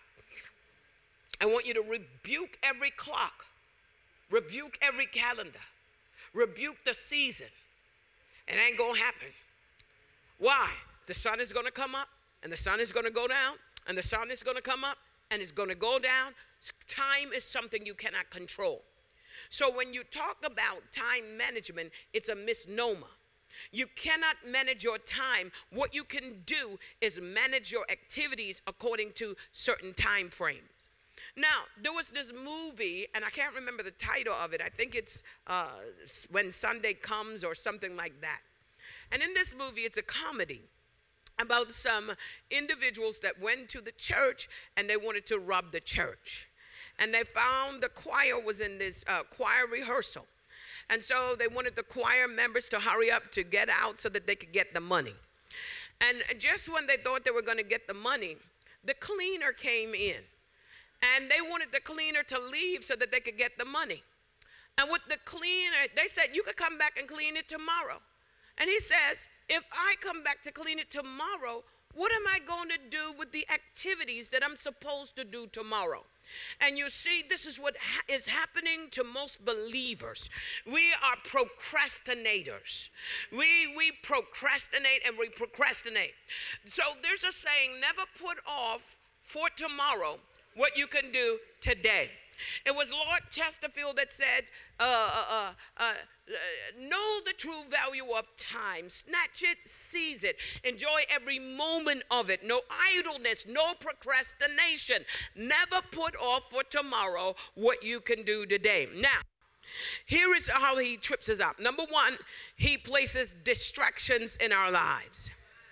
I want you to rebuke every clock, rebuke every calendar, rebuke the season. It ain't going to happen. Why? The sun is going to come up, and the sun is going to go down, and the sun is going to come up, and it's going to go down. Time is something you cannot control. So when you talk about time management, it's a misnomer. You cannot manage your time. What you can do is manage your activities according to certain time frames. Now, there was this movie, and I can't remember the title of it. I think it's uh, When Sunday Comes or something like that. And in this movie, it's a comedy about some individuals that went to the church and they wanted to rob the church. And they found the choir was in this uh, choir rehearsal. And so they wanted the choir members to hurry up to get out so that they could get the money. And just when they thought they were going to get the money, the cleaner came in. And they wanted the cleaner to leave so that they could get the money. And with the cleaner, they said, you could come back and clean it tomorrow. And he says, if I come back to clean it tomorrow, what am I going to do with the activities that I'm supposed to do tomorrow? And you see, this is what ha- is happening to most believers. We are procrastinators. We, we procrastinate and we procrastinate. So there's a saying, never put off for tomorrow what you can do today. It was Lord Chesterfield that said, uh, uh, uh, uh, know the true value of time. Snatch it, seize it. Enjoy every moment of it. No idleness, no procrastination. Never put off for tomorrow what you can do today. Now, here is how he trips us up. Number one, he places distractions in our lives,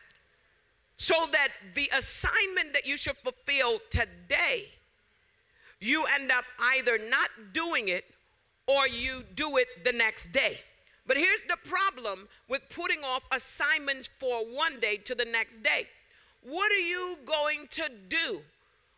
so that the assignment that you should fulfill today, you end up either not doing it or you do it the next day. But here's the problem with putting off assignments for one day to the next day. What are you going to do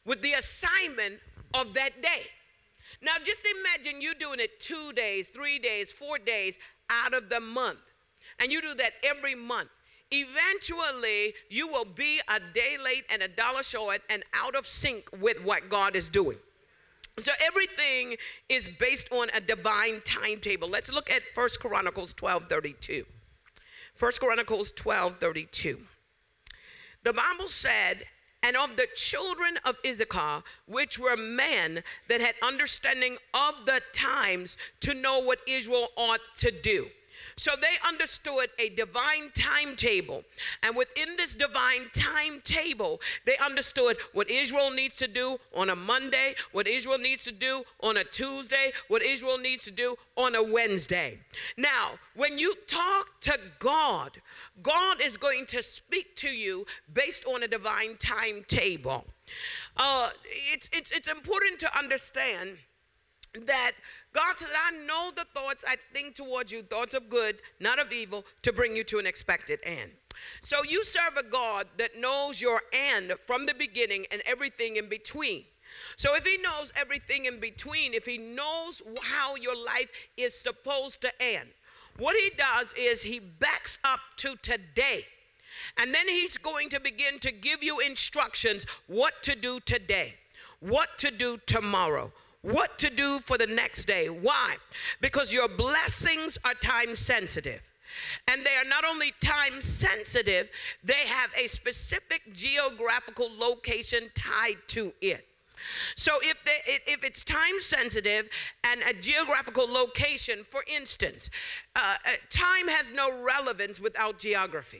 with the assignment of that day. Now, just imagine you doing it two days, three days, four days out of the month. And you do that every month. Eventually, you will be a day late and a dollar short and out of sync with what God is doing. So everything is based on a divine timetable. Let's look at First Chronicles twelve thirty-two. First Chronicles twelve thirty-two. The Bible said, and of the children of Issachar, which were men that had understanding of the times to know what Israel ought to do. So they understood a divine timetable. And within this divine timetable, they understood what Israel needs to do on a Monday, what Israel needs to do on a Tuesday, what Israel needs to do on a Wednesday. Now, when you talk to God, God is going to speak to you based on a divine timetable. Uh, it's, it's, it's important to understand that God said, I know the thoughts I think towards you, thoughts of good, not of evil, to bring you to an expected end. So you serve a God that knows your end from the beginning and everything in between. So if he knows everything in between, if he knows how your life is supposed to end, what he does is he backs up to today. And then he's going to begin to give you instructions what to do today, what to do tomorrow, what to do for the next day. Why? Because your blessings are time sensitive. And they are not only time sensitive, they have a specific geographical location tied to it. So if, they, if it's time sensitive and a geographical location, for instance, uh, time has no relevance without geography.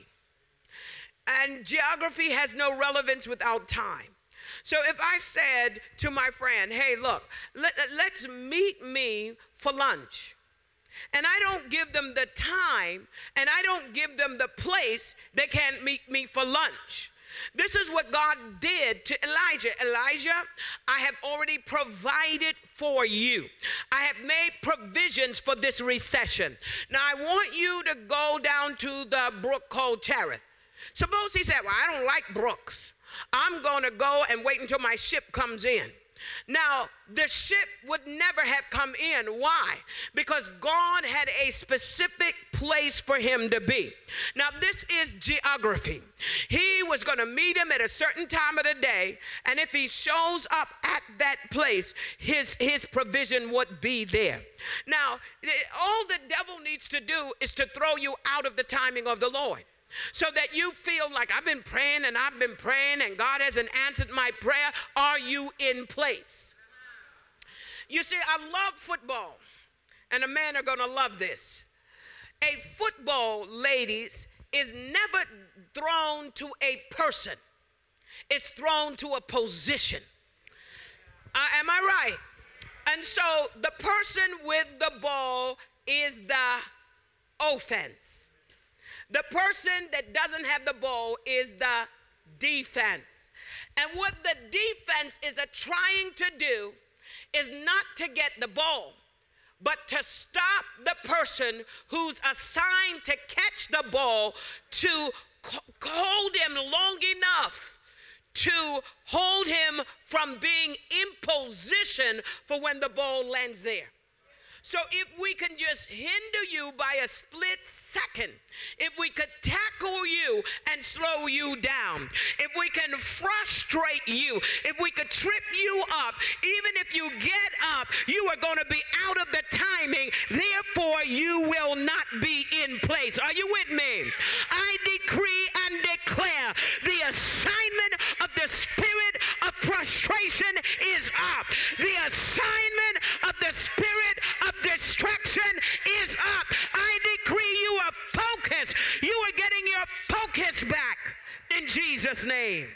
And geography has no relevance without time. So if I said to my friend, hey, look, let, let's meet me for lunch, and I don't give them the time, and I don't give them the place, they can't meet me for lunch. This is what God did to Elijah. Elijah, I have already provided for you. I have made provisions for this recession. Now, I want you to go down to the brook called Cherith. Suppose he said, well, I don't like brooks. I'm going to go and wait until my ship comes in. Now, the ship would never have come in. Why? Because God had a specific place for him to be. Now, this is geography. He was going to meet him at a certain time of the day, and if he shows up at that place, his, his provision would be there. Now, all the devil needs to do is to throw you out of the timing of the Lord, so that you feel like I've been praying and I've been praying and God hasn't answered my prayer. Are you in place? You see, I love football, and the men are going to love this. A football, ladies, is never thrown to a person. It's thrown to a position. Uh, am I right? And so the person with the ball is the offense. The person that doesn't have the ball is the defense. And what the defense is a trying to do is not to get the ball, but to stop the person who's assigned to catch the ball, to hold him long enough to hold him from being in position for when the ball lands there. So if we can just hinder you by a split second, if we could tackle you and slow you down, if we can frustrate you, if we could trip you up, even if you get up, you are going to be out of the timing. Therefore, you will not be in place. Are you with me? I decree and declare the assignment of the spirit of frustration is up. The assignment of the spirit of distraction is up. I decree you are focused. You are getting your focus back in Jesus' name.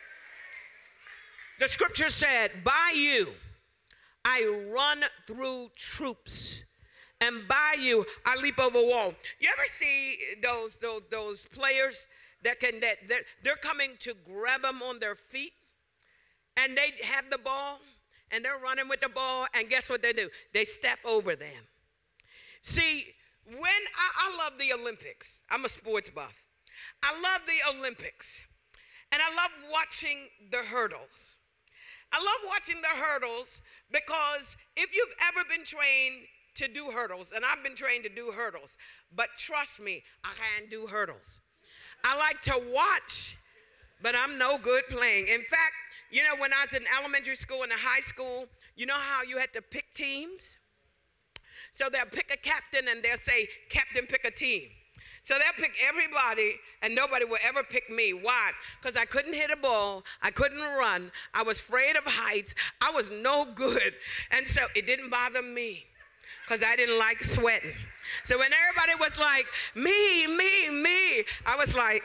The scripture said, by you I run through troops, and by you I leap over a wall. You ever see those those those players that can that they're, they're coming to grab them on their feet, and they have the ball, and they're running with the ball, and guess what they do? They step over them. See, when I, I love the Olympics. I'm a sports buff. I love the Olympics, and I love watching the hurdles. I love watching the hurdles because if you've ever been trained to do hurdles, and I've been trained to do hurdles, but trust me, I can't do hurdles. I like to watch, but I'm no good playing. In fact, you know, when I was in elementary school and in high school, you know how you had to pick teams? So they'll pick a captain and they'll say, captain, pick a team. So they'll pick everybody and nobody will ever pick me. Why? Because I couldn't hit a ball. I couldn't run. I was afraid of heights. I was no good. And so it didn't bother me because I didn't like sweating. So when everybody was like, me, me, me, I was like,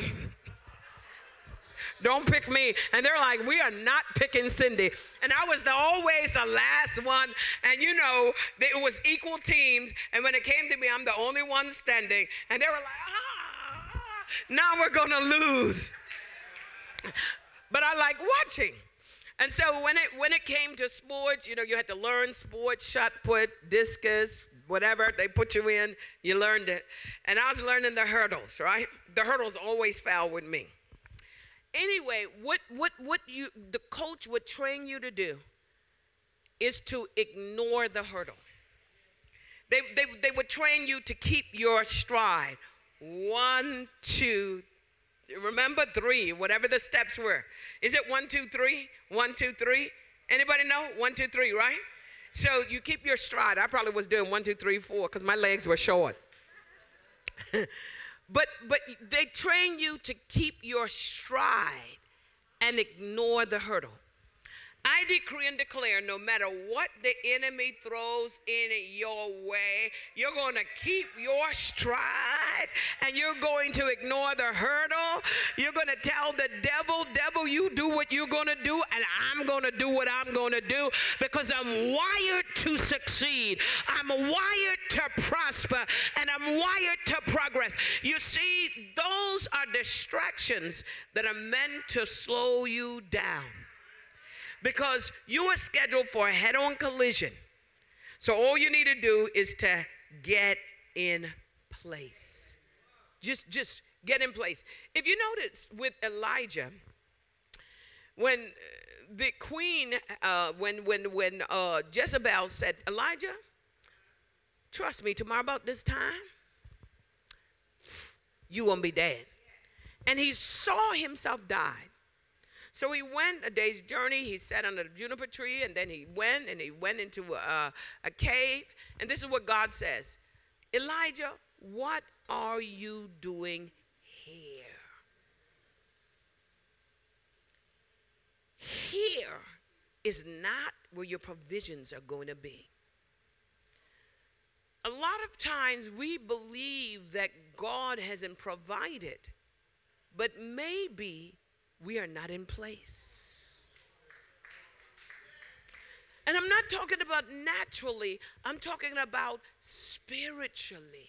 don't pick me. And they're like, we are not picking Cindy. And I was the, always the last one. And you know, it was equal teams. And when it came to me, I'm the only one standing. And they were like, ah, now we're going to lose. But I like watching. And so when it, when it came to sports, you know, you had to learn sports, shot put, discus, whatever they put you in, you learned it. And I was learning the hurdles, right? The hurdles always fell with me. Anyway, what, what, what you, the coach would train you to do is to ignore the hurdle. They, they, they would train you to keep your stride. One, two, remember three, whatever the steps were. Is it one, two, three? One, two, three? Anybody know? One, two, three, right? So you keep your stride. I probably was doing one, two, three, four because my legs were short. But, but they train you to keep your stride and ignore the hurdle. I decree and declare no matter what the enemy throws in your way, you're going to keep your stride and you're going to ignore the hurdle. You're going to tell the devil, devil, you do what you're going to do and I'm going to do what I'm going to do because I'm wired to succeed. I'm wired to prosper and I'm wired to progress. You see, those are distractions that are meant to slow you down. Because you are scheduled for a head-on collision. So all you need to do is to get in place. Just, just get in place. If you notice with Elijah, when the queen, uh, when, when, when uh, Jezebel said, Elijah, trust me, tomorrow about this time, you won't be dead. And he saw himself die. So he went a day's journey. He sat under the juniper tree, and then he went, and he went into a, a cave. And this is what God says. Elijah, what are you doing here? Here is not where your provisions are going to be. A lot of times we believe that God hasn't provided, but maybe we are not in place. And I'm not talking about naturally, I'm talking about spiritually.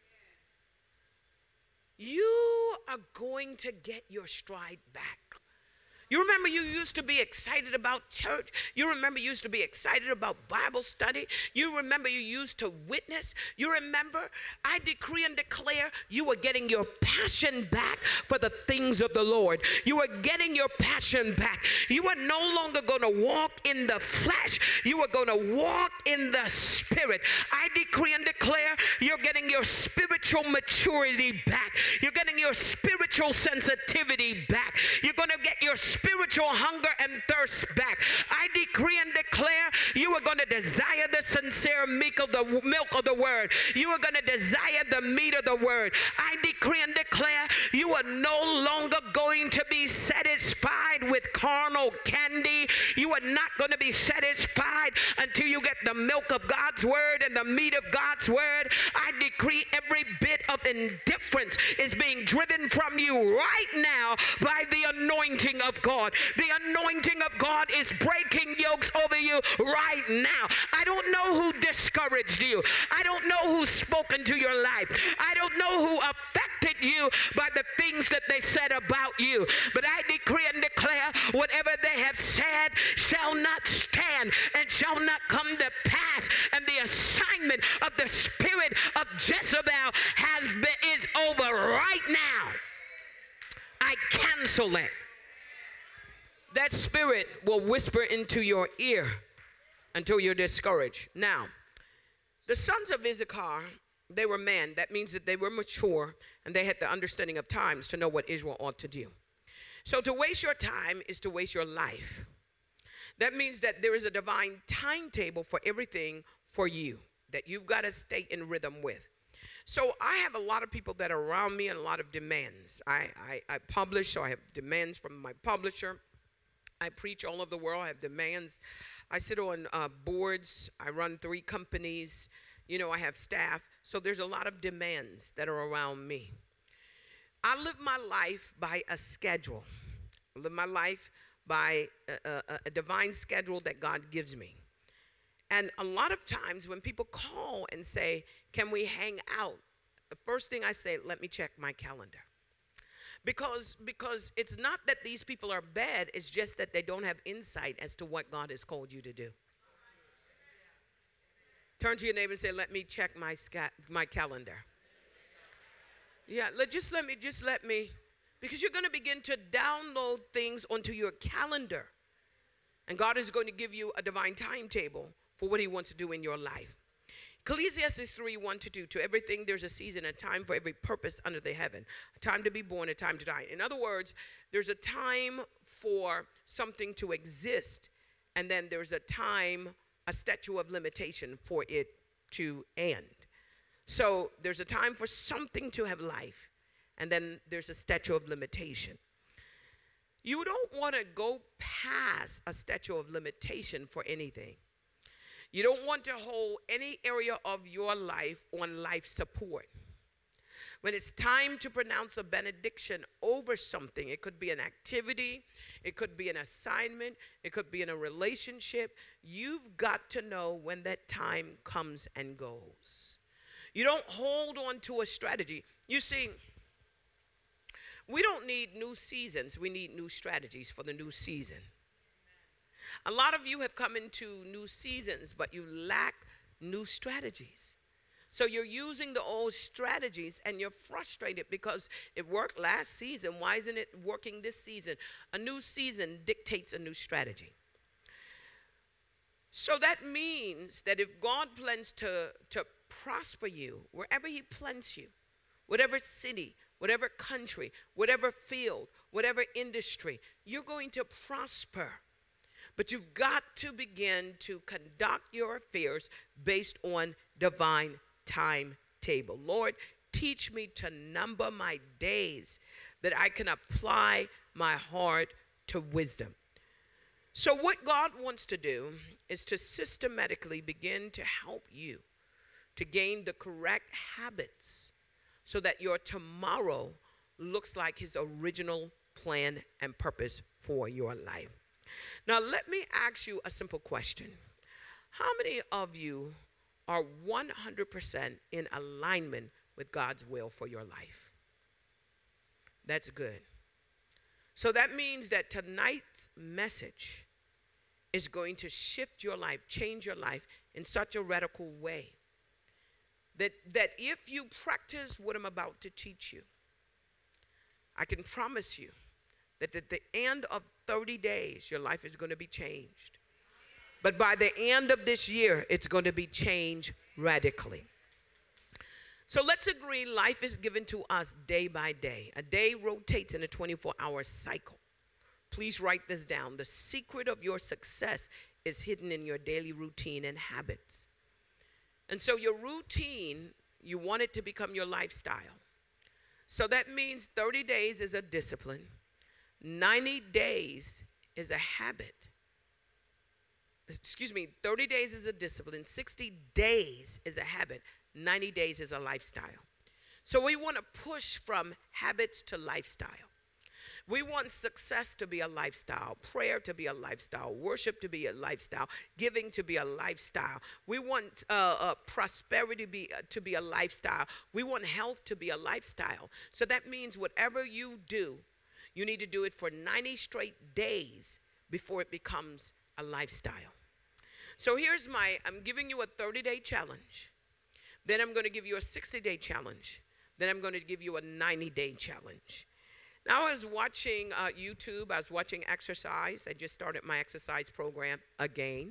You are going to get your stride back. You remember you used to be excited about church. You remember you used to be excited about Bible study. You remember you used to witness. You remember, I decree and declare you were getting your passion back for the things of the Lord. You were getting your passion back. You were no longer going to walk in the flesh. You were going to walk in the spirit. I decree and declare you're getting your spiritual maturity back. You're getting your spiritual sensitivity back. You're going to get your spiritual hunger and thirst back. I decree and declare you are going to desire the sincere milk of the milk of the word. You are going to desire the meat of the word. I decree and declare you are no longer going to be satisfied with carnal candy. You are not going to be satisfied until you get the milk of God's word and the meat of God's word. I decree every bit of indifference is being driven from you right now by the anointing of God. The anointing of God is breaking yokes over you right now. I don't know who discouraged you. I don't know who spoke into your life. I don't know who affected you by the things that they said about you. But I decree and declare whatever they have said shall not stand and shall not come to pass. And the assignment of the spirit of Jezebel has been, is over right now. I cancel it. that spirit will whisper into your ear until you're discouraged. Now, the sons of Issachar, they were men. That means that they were mature and they had the understanding of times to know what Israel ought to do. So to waste your time is to waste your life. That means that there is a divine timetable for everything for you that you've got to stay in rhythm with. So I have a lot of people that are around me and a lot of demands. I, I, I publish, so I have demands from my publisher. I preach all over the world. I have demands. I sit on uh, boards. I run three companies. You know, I have staff. So there's a lot of demands that are around me. I live my life by a schedule. I live my life by a, a, a divine schedule that God gives me. And a lot of times when people call and say, can we hang out? The first thing I say, let me check my calendar. Because, because it's not that these people are bad, it's just that they don't have insight as to what God has called you to do. Turn to your neighbor and say, let me check my, scat, my calendar. Yeah, let, just let me, just let me, because you're going to begin to download things onto your calendar. And God is going to give you a divine timetable for what he wants to do in your life. Ecclesiastes three, one to two, to everything there's a season, a time for every purpose under the heaven, a time to be born, a time to die. In other words, there's a time for something to exist, and then there's a time, a statute of limitation for it to end. So there's a time for something to have life, and then there's a statute of limitation. You don't want to go past a statute of limitation for anything. You don't want to hold any area of your life on life support. When it's time to pronounce a benediction over something, it could be an activity, it could be an assignment, it could be in a relationship, you've got to know when that time comes and goes. You don't hold on to a strategy. You see, we don't need new seasons, we need new strategies for the new season. A lot of you have come into new seasons, but you lack new strategies. So you're using the old strategies and you're frustrated because it worked last season. Why isn't it working this season? A new season dictates a new strategy. So that means that if God plans to, to prosper you, wherever he plants you, whatever city, whatever country, whatever field, whatever industry, you're going to prosper. But you've got to begin to conduct your affairs based on divine timetable. Lord, teach me to number my days that I can apply my heart to wisdom. So what God wants to do is to systematically begin to help you to gain the correct habits so that your tomorrow looks like his original plan and purpose for your life. Now, let me ask you a simple question. How many of you are one hundred percent in alignment with God's will for your life? That's good. So that means that tonight's message is going to shift your life, change your life in such a radical way that, that if you practice what I'm about to teach you, I can promise you that at the end of thirty days, your life is going to be changed. But by the end of this year, it's going to be changed radically. So let's agree life is given to us day by day. A day rotates in a twenty-four hour cycle. Please write this down. The secret of your success is hidden in your daily routine and habits. And so your routine, you want it to become your lifestyle. So that means thirty days is a discipline. ninety days is a habit. Excuse me, thirty days is a discipline. sixty days is a habit. ninety days is a lifestyle. So we want to push from habits to lifestyle. We want success to be a lifestyle, prayer to be a lifestyle, worship to be a lifestyle, giving to be a lifestyle. We want uh, uh, prosperity to be, uh, to be a lifestyle. We want health to be a lifestyle. So that means whatever you do, you need to do it for ninety straight days before it becomes a lifestyle. So here's my, I'm giving you a thirty day challenge. Then I'm going to give you a sixty day challenge. Then I'm going to give you a ninety day challenge. Now I was watching uh, YouTube. I was watching exercise. I just started my exercise program again.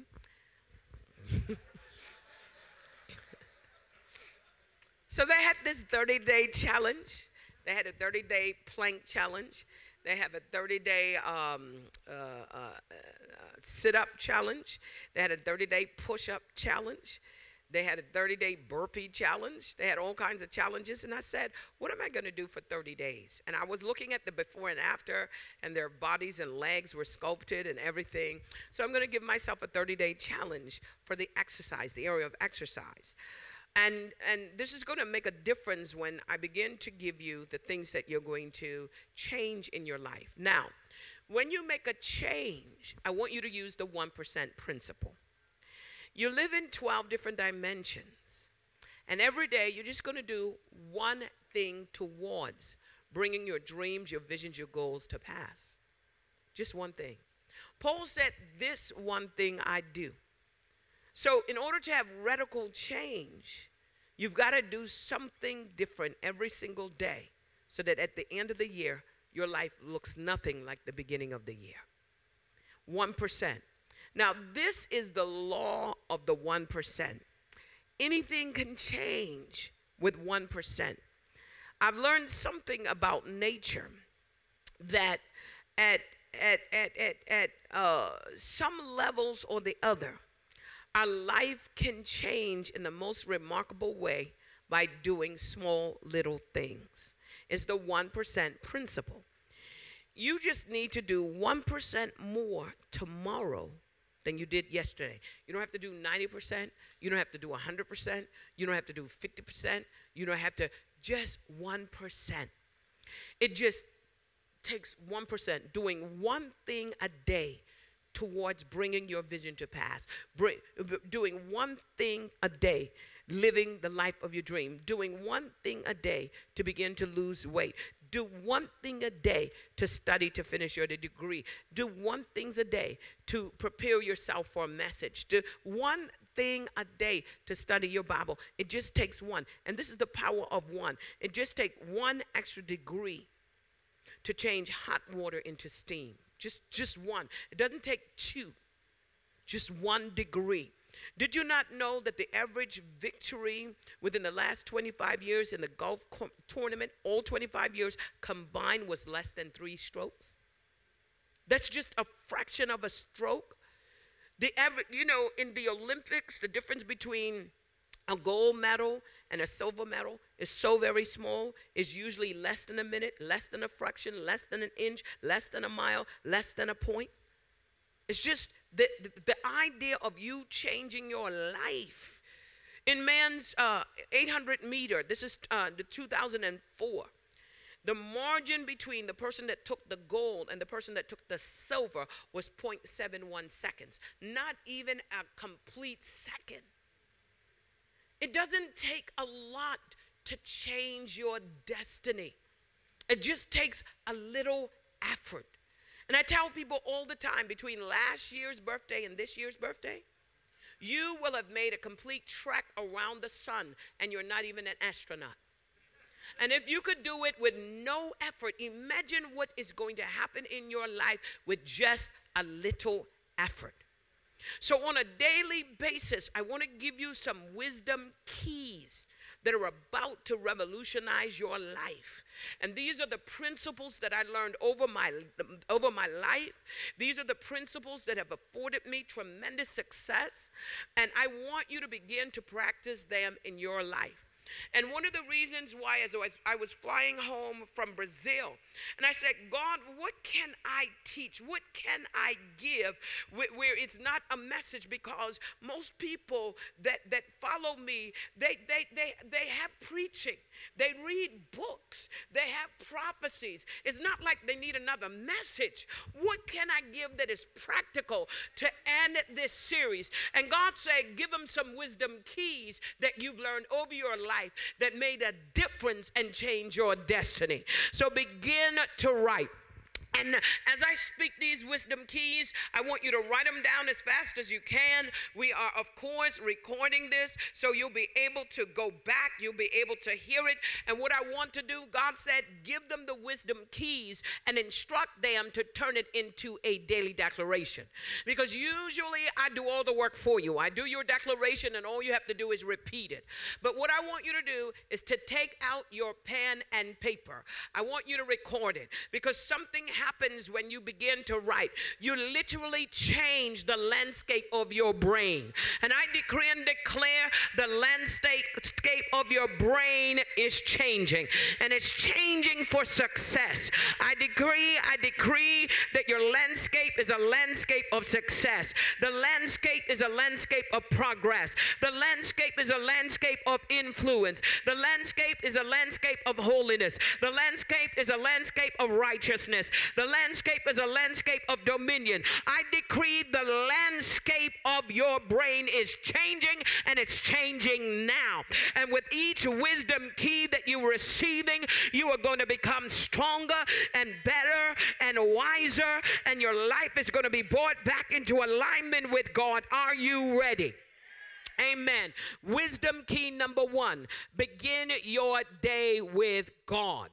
So they had this thirty-day challenge. They had a thirty-day plank challenge. They have a thirty-day um, uh, uh, uh, sit-up challenge. They had a thirty-day push-up challenge. They had a thirty-day burpee challenge. They had all kinds of challenges. And I said, what am I going to do for thirty days? And I was looking at the before and after, and their bodies and legs were sculpted and everything. So I'm going to give myself a thirty-day challenge for the exercise, the area of exercise. And, and this is going to make a difference when I begin to give you the things that you're going to change in your life. Now, when you make a change, I want you to use the one percent principle. You live in twelve different dimensions. And every day, you're just going to do one thing towards bringing your dreams, your visions, your goals to pass. Just one thing. Paul said, this one thing I do. So in order to have radical change, you've got to do something different every single day so that at the end of the year, your life looks nothing like the beginning of the year. one percent. Now, this is the law of the one percent. Anything can change with one percent. I've learned something about nature that at, at, at, at, at uh, some levels or the other, our life can change in the most remarkable way by doing small little things. It's the one percent principle. You just need to do one percent more tomorrow than you did yesterday. You don't have to do ninety percent. You don't have to do one hundred percent. You don't have to do fifty percent. You don't have to, just one percent. It just takes one percent, doing one thing a day towards bringing your vision to pass. Bring, doing one thing a day, living the life of your dream. Doing one thing a day to begin to lose weight. Do one thing a day to study to finish your degree. Do one thing a day to prepare yourself for a message. Do one thing a day to study your Bible. It just takes one. And this is the power of one. It just takes one extra degree to change hot water into steam. Just, just one. It doesn't take two. Just one degree. Did you not know that the average victory within the last twenty-five years in the golf tournament, all twenty-five years combined, was less than three strokes? That's just a fraction of a stroke. The average, you know, in the Olympics, the difference between a gold medal and a silver medal is so very small. It's usually less than a minute, less than a fraction, less than an inch, less than a mile, less than a point. It's just the, the, the idea of you changing your life. In man's uh, eight hundred meter, this is uh, the two thousand four, the margin between the person that took the gold and the person that took the silver was zero point seven one seconds. Not even a complete second. It doesn't take a lot to change your destiny. It just takes a little effort. And I tell people all the time, between last year's birthday and this year's birthday, you will have made a complete trek around the sun, and you're not even an astronaut. And if you could do it with no effort, imagine what is going to happen in your life with just a little effort. So on a daily basis, I want to give you some wisdom keys that are about to revolutionize your life. And these are the principles that I learned over my, over my life. These are the principles that have afforded me tremendous success. And I want you to begin to practice them in your life. And one of the reasons why, as I was flying home from Brazil, and I said, God, what can I teach? What can I give where it's not a message? Because most people that, that follow me, they, they, they, they have preaching. They read books. They have prophecies. It's not like they need another message. What can I give that is practical to end this series? And God said, give them some wisdom keys that you've learned over your life that made a difference and change your destiny. So begin to write. And as I speak these wisdom keys, I want you to write them down as fast as you can. We are, of course, recording this, so you'll be able to go back. You'll be able to hear it. And what I want to do, God said, give them the wisdom keys and instruct them to turn it into a daily declaration. Because usually I do all the work for you. I do your declaration, and all you have to do is repeat it. But what I want you to do is to take out your pen and paper. I want you to record it, because something happens happens when you begin to write. You literally change the landscape of your brain. And I decree and declare the landscape of your brain is changing, and it's changing for success. I decree, I decree that your landscape is a landscape of success. The landscape is a landscape of progress. The landscape is a landscape of influence. The landscape is a landscape of holiness. The landscape is a landscape of righteousness. The landscape is a landscape of dominion. I decree the landscape of your brain is changing, and it's changing now. And with each wisdom key that you're receiving, you are going to become stronger and better and wiser, and your life is going to be brought back into alignment with God. Are you ready? Amen. Wisdom key number one, begin your day with God.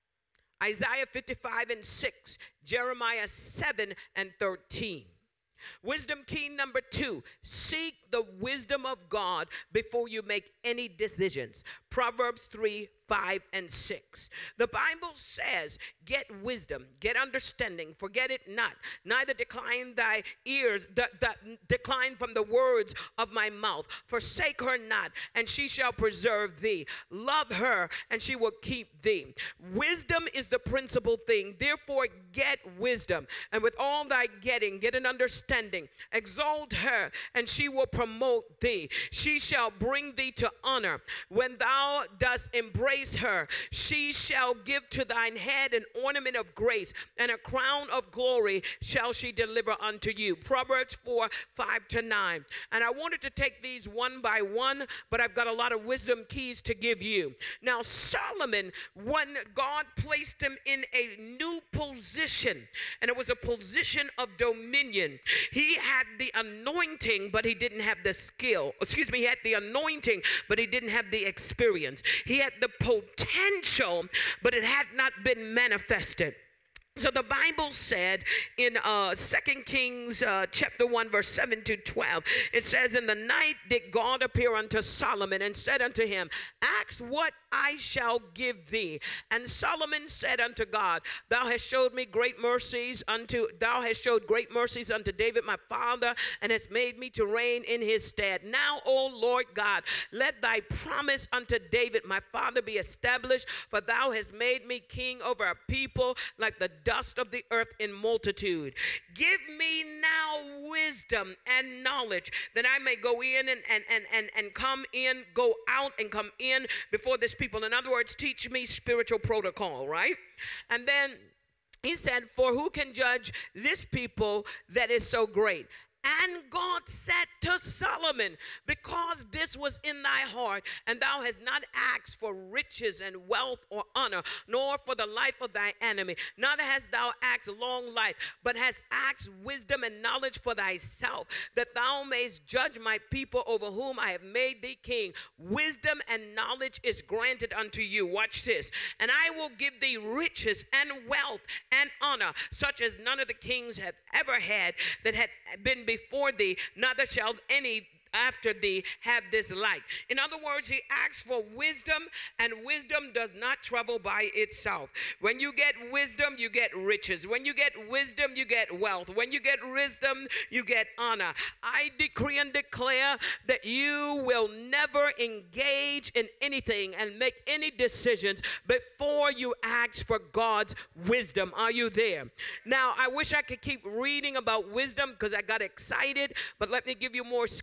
Isaiah fifty-five and six, Jeremiah seven and thirteen. Wisdom key number two, seek the wisdom of God before you make any decisions. Proverbs three, five, and six. The Bible says, get wisdom, get understanding, forget it not, neither decline thy ears, d- d- decline from the words of my mouth. Forsake her not, and she shall preserve thee. Love her, and she will keep thee. Wisdom is the principal thing. Therefore, get wisdom, and with all thy getting, get an understanding. Exalt her, and she will promote thee. She shall bring thee to honor. When thou dost embrace her, she shall give to thine head an ornament of grace, and a crown of glory shall she deliver unto you. Proverbs four, five to nine. And I wanted to take these one by one, but I've got a lot of wisdom keys to give you. Now, Solomon, when God placed him in a new position, and it was a position of dominion, he had the anointing, but he didn't have the skill. Excuse me, he had the anointing, but he didn't have the experience. He had the potential, but it had not been manifested. So the Bible said in uh, Second Kings uh, chapter one, verse seven to twelve, it says, in the night did God appear unto Solomon and said unto him, ask what I shall give thee. And Solomon said unto God, thou hast showed me great mercies unto, thou hast showed great mercies unto David my father, and hast made me to reign in his stead. Now, O Lord God, let thy promise unto David my father be established, for thou hast made me king over a people like the dust of the earth in multitude. Give me now wisdom and knowledge, that I may go in and, and, and, and, and come in, go out and come in before this people. In other words, teach me spiritual protocol, right? And then he said, for who can judge this people that is so great? And God said to Solomon, because this was in thy heart, and thou hast not asked for riches and wealth or honor, nor for the life of thy enemy, neither hast thou asked long life, but hast asked wisdom and knowledge for thyself, that thou mayest judge my people over whom I have made thee king. Wisdom and knowledge is granted unto you. Watch this. And I will give thee riches and wealth and honor, such as none of the kings have ever had that had been before before thee, neither shall any after thee have this like. In other words, he asks for wisdom, and wisdom does not travel by itself. When you get wisdom, you get riches. When you get wisdom, you get wealth. When you get wisdom, you get honor. I decree and declare that you will never engage in anything and make any decisions before you ask for God's wisdom. Are you there? Now, I wish I could keep reading about wisdom because I got excited, but let me give you more scripture.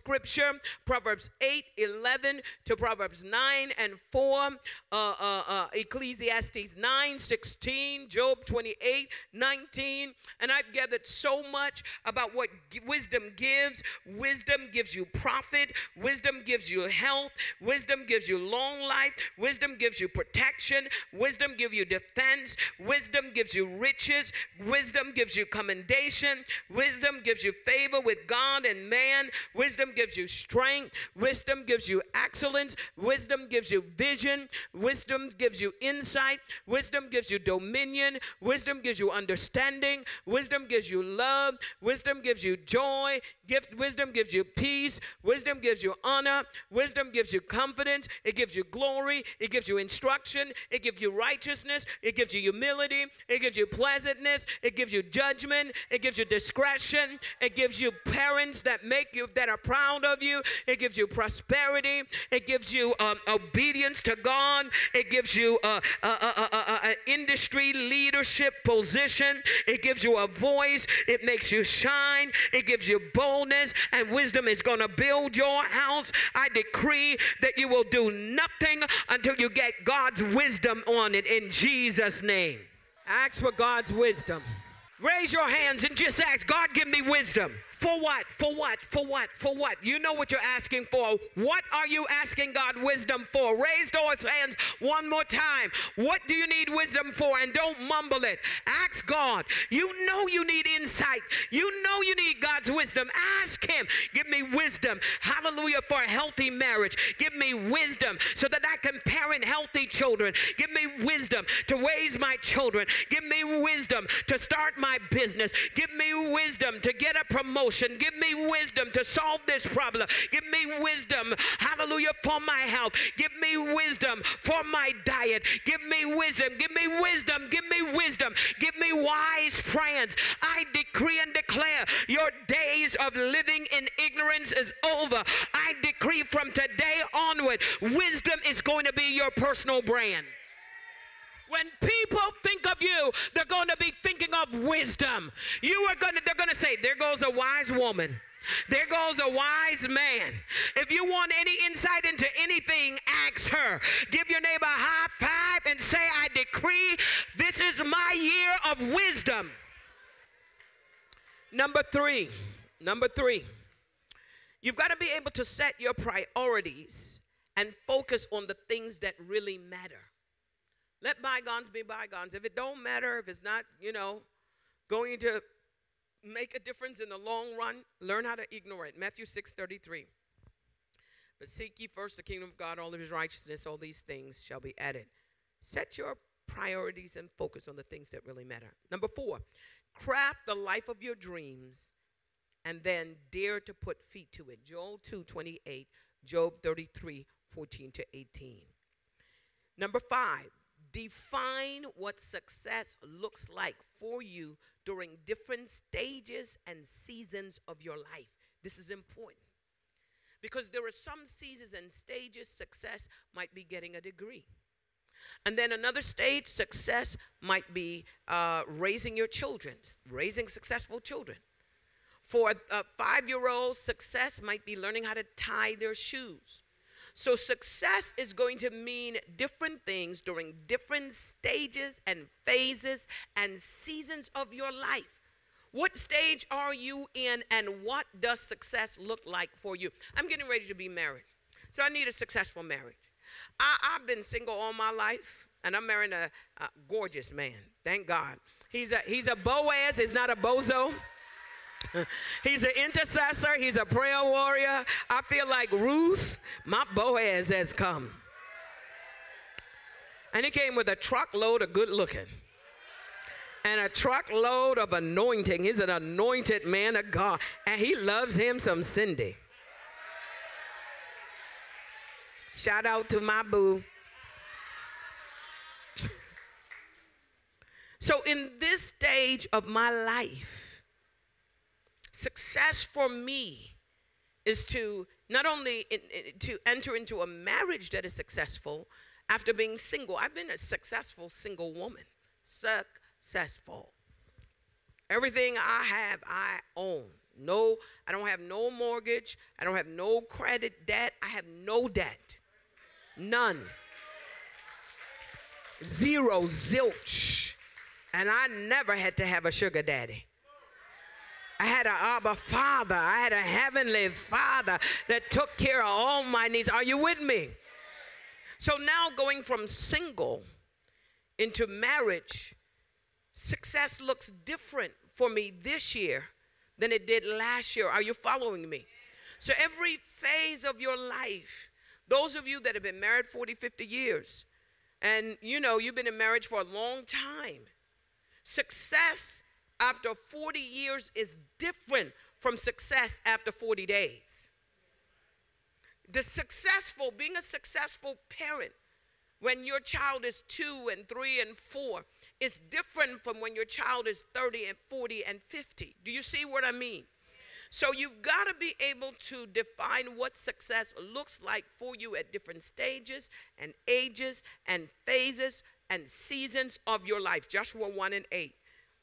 scripture, Proverbs eight, eleven to Proverbs nine and four, uh, uh, uh, Ecclesiastes nine, sixteen, Job twenty-eight, nineteen. And I've gathered so much about what wisdom gives. Wisdom gives you profit. Wisdom gives you health. Wisdom gives you long life. Wisdom gives you protection. Wisdom gives you defense. Wisdom gives you riches. Wisdom gives you commendation. Wisdom gives you favor with God and man. Wisdom gives you strength. Wisdom gives you excellence. Wisdom gives you vision. Wisdom gives you insight. Wisdom gives you dominion. Wisdom gives you understanding. Wisdom gives you love. Wisdom gives you joy. Gift, wisdom gives you peace. Wisdom gives you honor. Wisdom gives you confidence. It gives you glory. It gives you instruction. It gives you righteousness. It gives you humility. It gives you pleasantness. It gives you judgment. It gives you discretion. It gives you parents that make you, that are proud of you. It gives you prosperity. It gives you um, obedience to God. It gives you uh, uh, uh, uh, uh, an industry leadership position. It gives you a voice. It makes you shine. It gives you boldness, and wisdom is going to build your house. I decree that you will do nothing until you get God's wisdom on it in Jesus' name. Ask for God's wisdom. Raise your hands and just ask, God, give me wisdom. For what? For what? For what? For what? You know what you're asking for. What are you asking God wisdom for? Raise those hands one more time. What do you need wisdom for? And don't mumble it. Ask God. You know you need insight. You know you need God's wisdom. Ask him. Give me wisdom. Hallelujah, for a healthy marriage. Give me wisdom so that I can parent healthy children. Give me wisdom to raise my children. Give me wisdom to start my business. Give me wisdom to get a promotion. Give me wisdom to solve this problem. Give me wisdom, hallelujah, for my health. Give me wisdom for my diet. Give me wisdom. Give me wisdom. Give me wisdom. Give me wise friends. I decree and declare your days of living in ignorance is over. I decree from today onward, wisdom is going to be your personal brand. When people think of you, they're going to be thinking of wisdom. You are going to, they're going to say, there goes a wise woman. There goes a wise man. If you want any insight into anything, ask her. Give your neighbor a high five and say, I decree this is my year of wisdom. Number three, number three, you've got to be able to set your priorities and focus on the things that really matter. Let bygones be bygones. If it don't matter, if it's not, you know, going to make a difference in the long run, learn how to ignore it. Matthew six thirty-three. But seek ye first the kingdom of God, all of his righteousness, all these things shall be added. Set your priorities and focus on the things that really matter. Number four, craft the life of your dreams and then dare to put feet to it. Joel two twenty-eight, Job thirty-three, fourteen to eighteen. Number five, define what success looks like for you during different stages and seasons of your life. This is important because there are some seasons and stages success might be getting a degree. And then another stage, success might be uh, raising your children, raising successful children. For a five-year-old, success might be learning how to tie their shoes. So success is going to mean different things during different stages and phases and seasons of your life. What stage are you in, and what does success look like for you? I'm getting ready to be married, so I need a successful marriage. I, I've been single all my life, and I'm marrying a, a gorgeous man. Thank God. He's a, he's a Boaz. He's not a bozo. He's an intercessor. He's a prayer warrior. I feel like Ruth, my Boaz has come. And he came with a truckload of good looking and a truckload of anointing. He's an anointed man of God, and he loves him some Cindy. Shout out to my boo. So in this stage of my life, success for me is to not only in, in, to enter into a marriage that is successful after being single. I've been a successful single woman. Successful. Everything I have, I own. No, I don't have no mortgage. I don't have no credit debt. I have no debt. None. Zero, zilch. And I never had to have a sugar daddy. I had an Abba Father. I had a heavenly Father that took care of all my needs. Are you with me? So now going from single into marriage, success looks different for me this year than it did last year. Are you following me? So every phase of your life, those of you that have been married forty, fifty years, and you know, you've been in marriage for a long time, success after forty years is different from success after forty days. The successful, being a successful parent when your child is two and three and four is different from when your child is thirty and forty and fifty. Do you see what I mean? So you've got to be able to define what success looks like for you at different stages and ages and phases and seasons of your life. Joshua one and eight.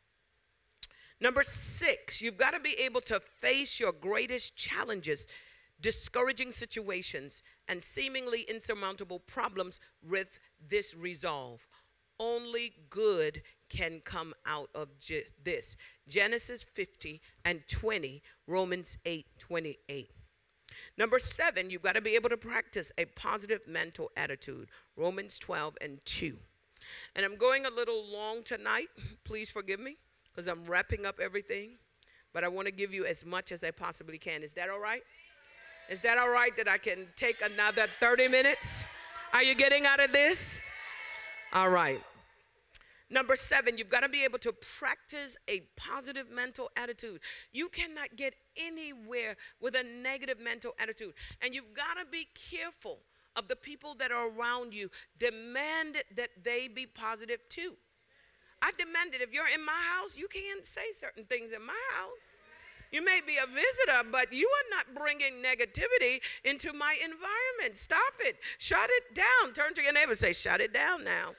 Number six, you've got to be able to face your greatest challenges, discouraging situations, and seemingly insurmountable problems with this resolve. Only good can come out of this. Genesis fifty and twenty, Romans eight twenty-eight. Number seven, you've got to be able to practice a positive mental attitude. Romans twelve and two. And I'm going a little long tonight. Please forgive me because I'm wrapping up everything. But I want to give you as much as I possibly can. Is that all right? Is that all right that I can take another thirty minutes? Are you getting out of this? All right. Number seven, you've got to be able to practice a positive mental attitude. You cannot get anywhere with a negative mental attitude. And you've got to be careful of the people that are around you. Demand that they be positive too. I demand it. If you're in my house, you can't say certain things in my house. You may be a visitor, but you are not bringing negativity into my environment. Stop it. Shut it down. Turn to your neighbor and say, shut it down now.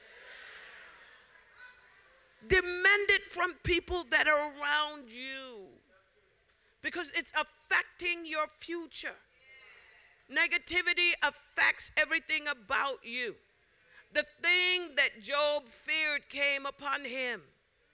Demand it from people that are around you because it's affecting your future. Negativity affects everything about you. The thing that Job feared came upon him.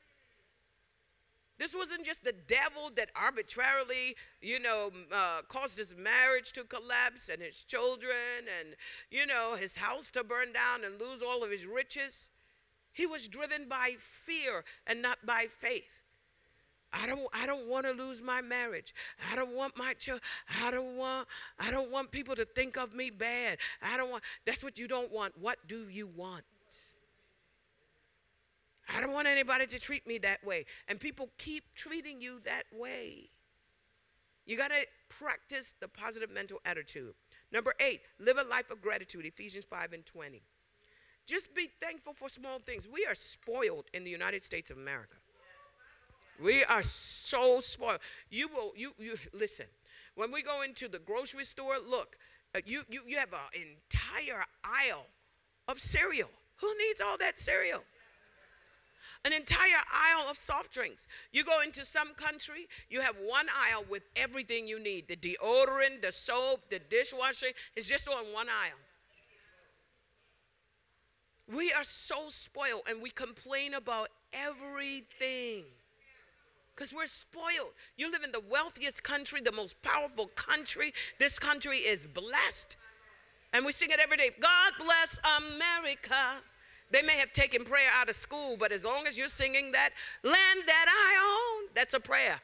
This wasn't just the devil that arbitrarily, you know, uh, caused his marriage to collapse and his children and, you know, his house to burn down and lose all of his riches. He was driven by fear and not by faith. I don't, I don't want to lose my marriage. I don't want my children. I don't want, I don't want people to think of me bad. I don't want, that's what you don't want. What do you want? I don't want anybody to treat me that way. And people keep treating you that way. You got to practice the positive mental attitude. Number eight, live a life of gratitude, Ephesians five and twenty. Just be thankful for small things. We are spoiled in the United States of America. We are so spoiled. You will, you, you, listen, when we go into the grocery store, look, uh, you, you, you have an entire aisle of cereal. Who needs all that cereal? An entire aisle of soft drinks. You go into some country, you have one aisle with everything you need. The deodorant, the soap, the dishwashing, it's just on one aisle. We are so spoiled and we complain about everything because we're spoiled. You live in the wealthiest country, the most powerful country. This country is blessed. And we sing it every day. God bless America. They may have taken prayer out of school, but as long as you're singing that, land that I own, that's a prayer.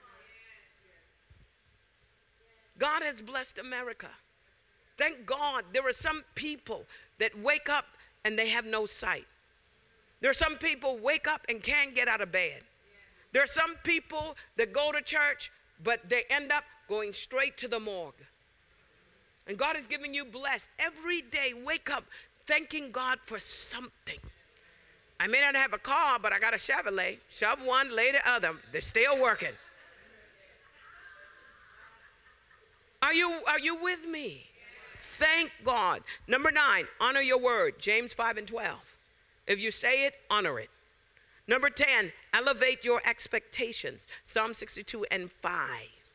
God has blessed America. Thank God there are some people that wake up and they have no sight. There are some people wake up and can't get out of bed. There are some people that go to church, but they end up going straight to the morgue. And God has given you blessed. Every day, wake up thanking God for something. I may not have a car, but I got a Chevrolet. Shove one, lay the other. They're still working. Are you, are you with me? Thank God. Number nine, honor your word. James five and twelve. If you say it, honor it. Number ten, elevate your expectations. Psalm sixty-two and five.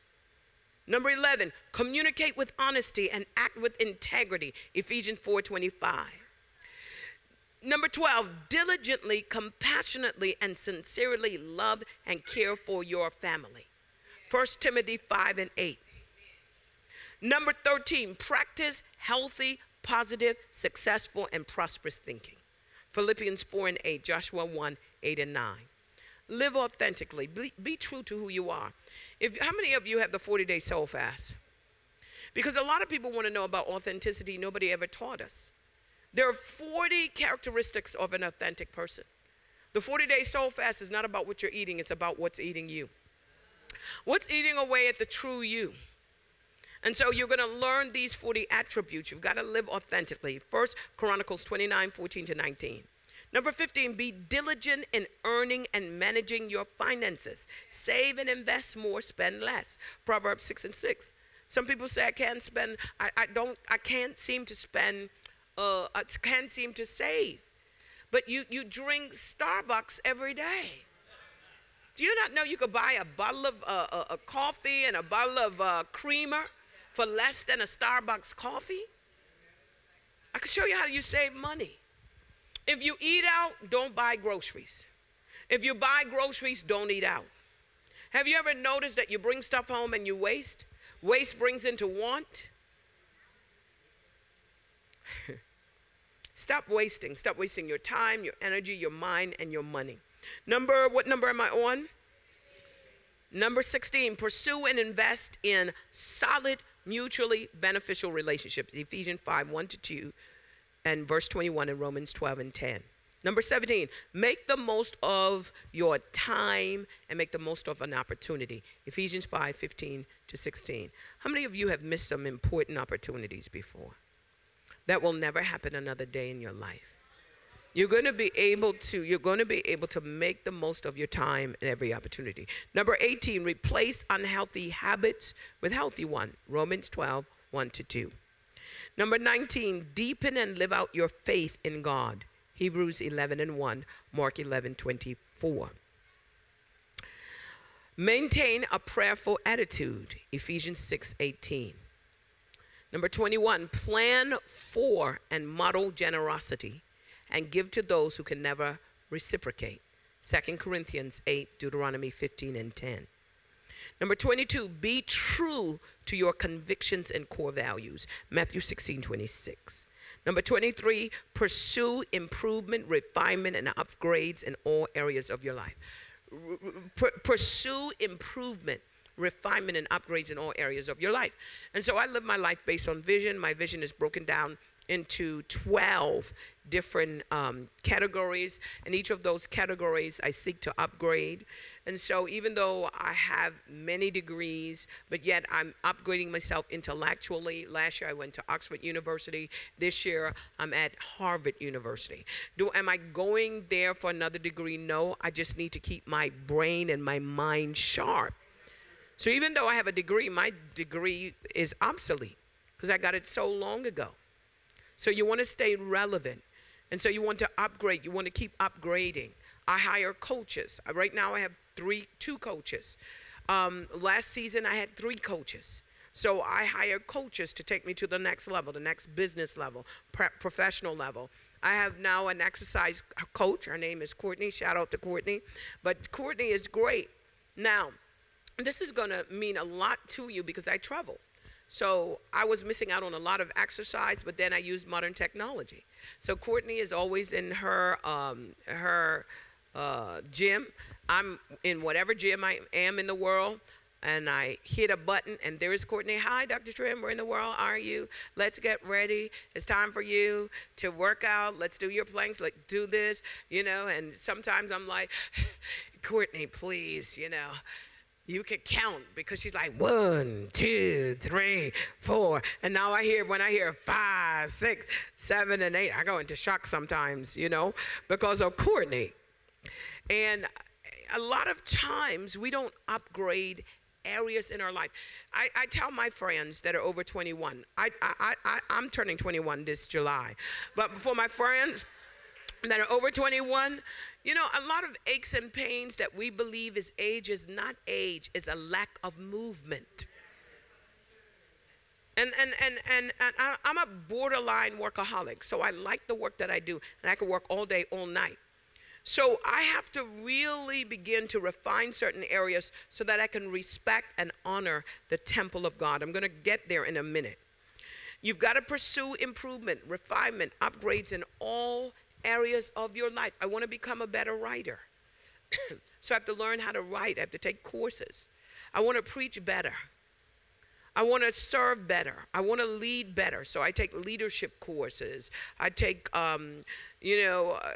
Number eleven, communicate with honesty and act with integrity. Ephesians four twenty-five. Number twelve, diligently, compassionately, and sincerely love and care for your family. First Timothy five and eight. Number thirteen, practice healthy, positive, successful, and prosperous thinking. Philippians four and eight, Joshua one, eight and nine. Live authentically. Be, be true to who you are. If, how many of you have the forty-day soul fast? Because a lot of people want to know about authenticity. Nobody ever taught us. There are forty characteristics of an authentic person. The forty-day soul fast is not about what you're eating. It's about what's eating you. What's eating away at the true you? And so you're going to learn these forty attributes. You've got to live authentically. First Chronicles twenty-nine, fourteen to nineteen. Number fifteen, be diligent in earning and managing your finances. Save and invest more, spend less. Proverbs six and six. Some people say, I can't spend, I, I don't, I can't seem to spend, uh, I can't seem to save. But you, you drink Starbucks every day. Do you not know you could buy a bottle of uh, a, a coffee and a bottle of uh, creamer for less than a Starbucks coffee? I can show you how you save money. If you eat out, don't buy groceries. If you buy groceries, don't eat out. Have you ever noticed that you bring stuff home and you waste? Waste brings into want. Stop wasting. Stop wasting your time, your energy, your mind, and your money. Number, what number am I on? Number sixteen, pursue and invest in solid, mutually beneficial relationships. Ephesians five, one to two. And verse twenty-one in Romans twelve and ten. Number seventeen, make the most of your time and make the most of an opportunity. Ephesians five, fifteen to sixteen. How many of you have missed some important opportunities before? That will never happen another day in your life. You're going to be able to, you're going to be able to make the most of your time and every opportunity. Number eighteen, replace unhealthy habits with healthy ones. Romans twelve, one to two. Number nineteen, deepen and live out your faith in God. Hebrews eleven and one, Mark eleven, twenty-four. Maintain a prayerful attitude. Ephesians six, eighteen. Number twenty-one, plan for and model generosity and give to those who can never reciprocate. Second Corinthians eight, Deuteronomy fifteen and ten. Number twenty-two, be true to your convictions and core values. Matthew sixteen, twenty-six. Number twenty-three, pursue improvement, refinement, and upgrades in all areas of your life. P- pursue improvement, refinement, and upgrades in all areas of your life. And so I live my life based on vision. My vision is broken down into twelve different um, categories, and each of those categories I seek to upgrade. And so even though I have many degrees, but yet I'm upgrading myself intellectually. Last year I went to Oxford University. This year I'm at Harvard University. Do, am I going there for another degree? No, I just need to keep my brain and my mind sharp. So even though I have a degree, my degree is obsolete because I got it so long ago. So you want to stay relevant. And so you want to upgrade. You want to keep upgrading. I hire coaches. Right now I have three, two coaches. Um, last season I had three coaches. So I hire coaches to take me to the next level, the next business level, professional level. I have now an exercise coach. Her name is Courtney. Shout out to Courtney. But Courtney is great. Now, this is going to mean a lot to you because I travel. So I was missing out on a lot of exercise, but then I used modern technology. So Courtney is always in her um, her uh, gym. I'm in whatever gym I am in the world, and I hit a button, and there is Courtney. Hi, Doctor Trim, where in the world are you? Let's get ready. It's time for you to work out. Let's do your planks. Let's do this, you know. And sometimes I'm like, Courtney, please, you know. You can count because she's like one, two, three, four. And now I hear, when I hear five, six, seven, and eight, I go into shock sometimes, you know, because of Courtney. And a lot of times we don't upgrade areas in our life. I, I tell my friends that are over twenty-one, I, I, I, I'm turning twenty-one this July. But for my friends that are over twenty-one, you know, a lot of aches and pains that we believe is age is not age, it's a lack of movement. And, and, and, and, and I, I'm a borderline workaholic, so I like the work that I do, and I can work all day, all night. So I have to really begin to refine certain areas so that I can respect and honor the temple of God. I'm going to get there in a minute. You've got to pursue improvement, refinement, upgrades in all areas of your life. I want to become a better writer. So I have to learn how to write. I have to take courses. I want to preach better. I want to serve better. I want to lead better. So I take leadership courses. I take, um, you know, uh,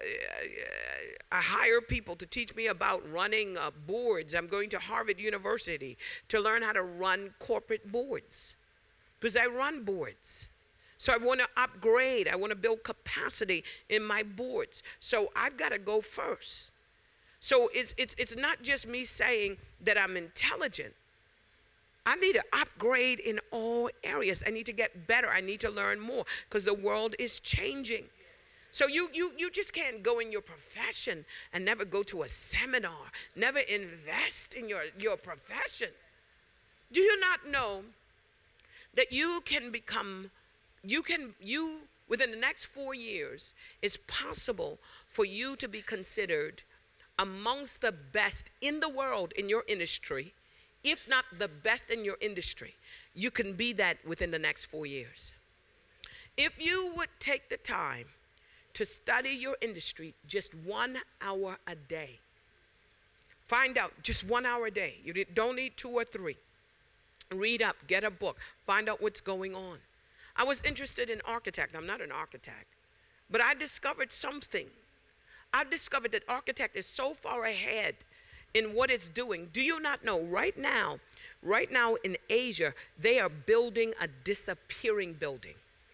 I hire people to teach me about running uh, boards. I'm going to Harvard University to learn how to run corporate boards because I run boards. So I want to upgrade. I want to build capacity in my boards. So I've got to go first. So it's, it's, it's not just me saying that I'm intelligent. I need to upgrade in all areas. I need to get better. I need to learn more because the world is changing. So you, you, you just can't go in your profession and never go to a seminar, never invest in your, your profession. Do you not know that you can become, you can, you, within the next four years, it's possible for you to be considered amongst the best in the world in your industry, if not the best in your industry. You can be that within the next four years. If you would take the time to study your industry just one hour a day, find out just one hour a day. You don't need two or three. Read up, get a book, find out what's going on. I was interested in architect. I'm not an architect, but I discovered something. I discovered that architect is so far ahead in what it's doing. Do you not know right now, right now in Asia, they are building a disappearing building.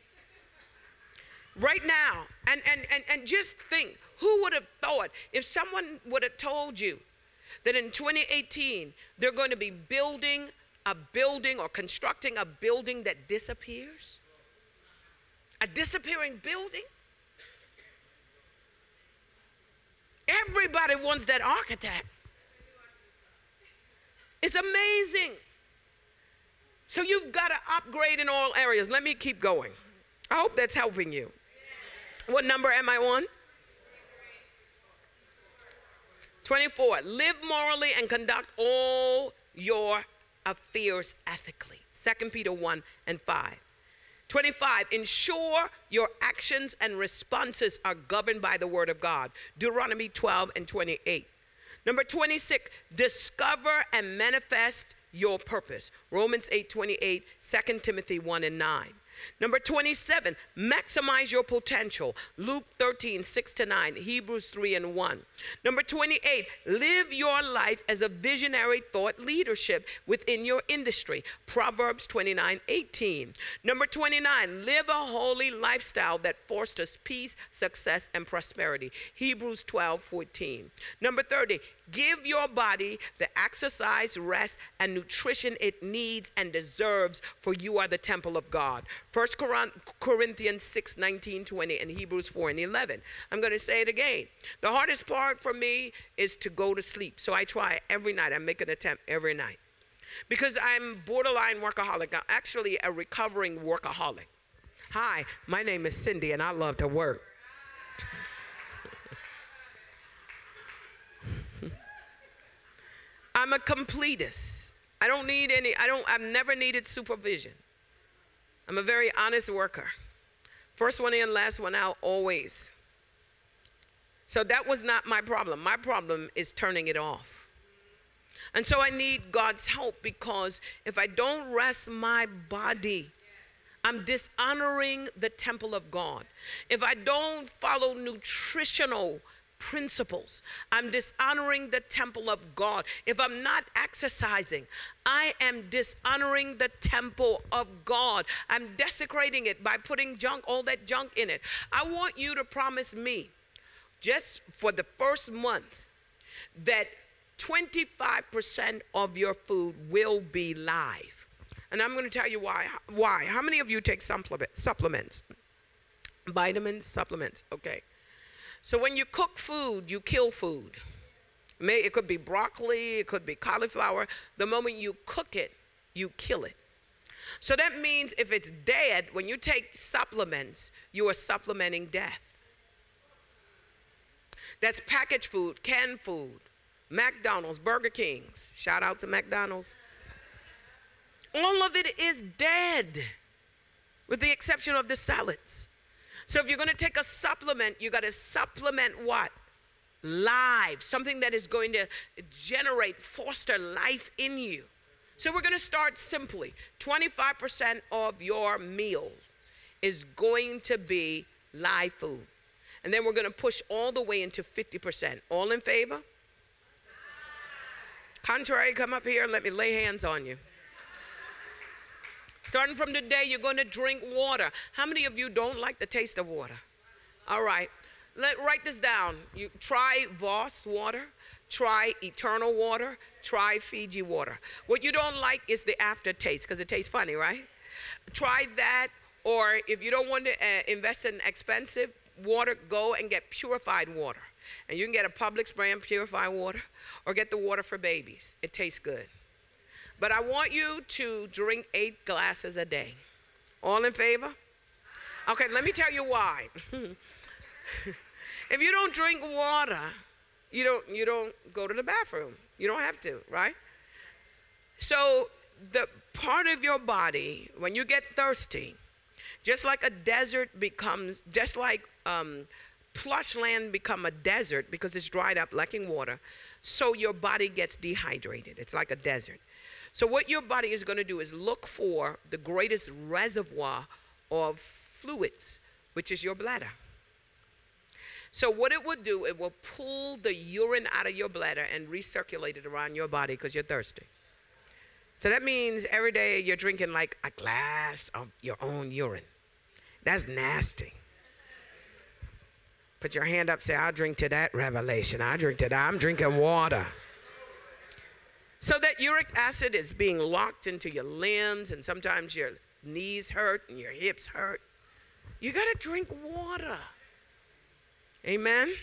Right now, and, and, and, and just think, who would have thought if someone would have told you that in twenty eighteen, they're going to be building a building or constructing a building that disappears? A disappearing building? Everybody wants that architect. It's amazing. So you've got to upgrade in all areas. Let me keep going. I hope that's helping you. What number am I on? twenty-four. Live morally and conduct all your affairs ethically. Second Peter one and five. twenty-five. Ensure your actions and responses are governed by the word of God. Deuteronomy twelve and twenty-eight. Number twenty-six, discover and manifest your purpose. Romans eight twenty-eight, Second Timothy one and nine. Number twenty-seven, maximize your potential. Luke thirteen, six to nine, Hebrews three and one. Number twenty-eight, live your life as a visionary thought leadership within your industry. Proverbs twenty-nine, eighteen. Number twenty-nine, live a holy lifestyle that fosters peace, success, and prosperity. Hebrews twelve, fourteen. Number thirty, give your body the exercise, rest, and nutrition it needs and deserves, for you are the temple of God. First Corinthians six, nineteen, twenty, and Hebrews four and eleven. I'm going to say it again. The hardest part for me is to go to sleep. So I try every night. I make an attempt every night. Because I'm borderline workaholic. I'm actually a recovering workaholic. Hi, my name is Cindy, and I love to work. I'm a completist. I don't need any, I don't, I've never needed supervision. I'm a very honest worker. First one in, last one out, always. So that was not my problem. My problem is turning it off. And so I need God's help, because if I don't rest my body, I'm dishonoring the temple of God. If I don't follow nutritional principles, I'm dishonoring the temple of God. If I'm not exercising, I am dishonoring the temple of God. I'm desecrating it by putting junk, all that junk in it. I want you to promise me, just for the first month, that twenty-five percent of your food will be live. And I'm going to tell you why. Why? How many of you take supplements? Vitamins, supplements, okay. So when you cook food, you kill food. May, it could be broccoli, it could be cauliflower. The moment you cook it, you kill it. So that means if it's dead, when you take supplements, you are supplementing death. That's packaged food, canned food, McDonald's, Burger Kings. Shout out to McDonald's. All of it is dead, with the exception of the salads. So if you're going to take a supplement, you got to supplement what? Live, something that is going to generate, foster life in you. So we're going to start simply. twenty-five percent of your meal is going to be live food. And then we're going to push all the way into fifty percent. All in favor? Contrary, come up here and let me lay hands on you. Starting from today, you're going to drink water. How many of you don't like the taste of water? All right. Let, write this down. You try Voss water, try Eternal water, try Fiji water. What you don't like is the aftertaste because it tastes funny, right? Try that, or if you don't want to uh, invest in expensive water, go and get purified water. And you can get a Publix brand purified water or get the water for babies. It tastes good. But I want you to drink eight glasses a day. All in favor? Okay, let me tell you why. If you don't drink water, you don't, you don't go to the bathroom. You don't have to, right? So the part of your body, when you get thirsty, just like a desert becomes, just like um, plush land become a desert because it's dried up lacking water, so your body gets dehydrated. It's like a desert. So what your body is going to do is look for the greatest reservoir of fluids, which is your bladder. So what it would do, it will pull the urine out of your bladder and recirculate it around your body because you're thirsty. So that means every day you're drinking like a glass of your own urine. That's nasty. Put your hand up, say, I'll drink to that revelation. I'll drink to that. I'm drinking water. So that uric acid is being locked into your limbs, and sometimes your knees hurt and your hips hurt. You got to drink water. Amen?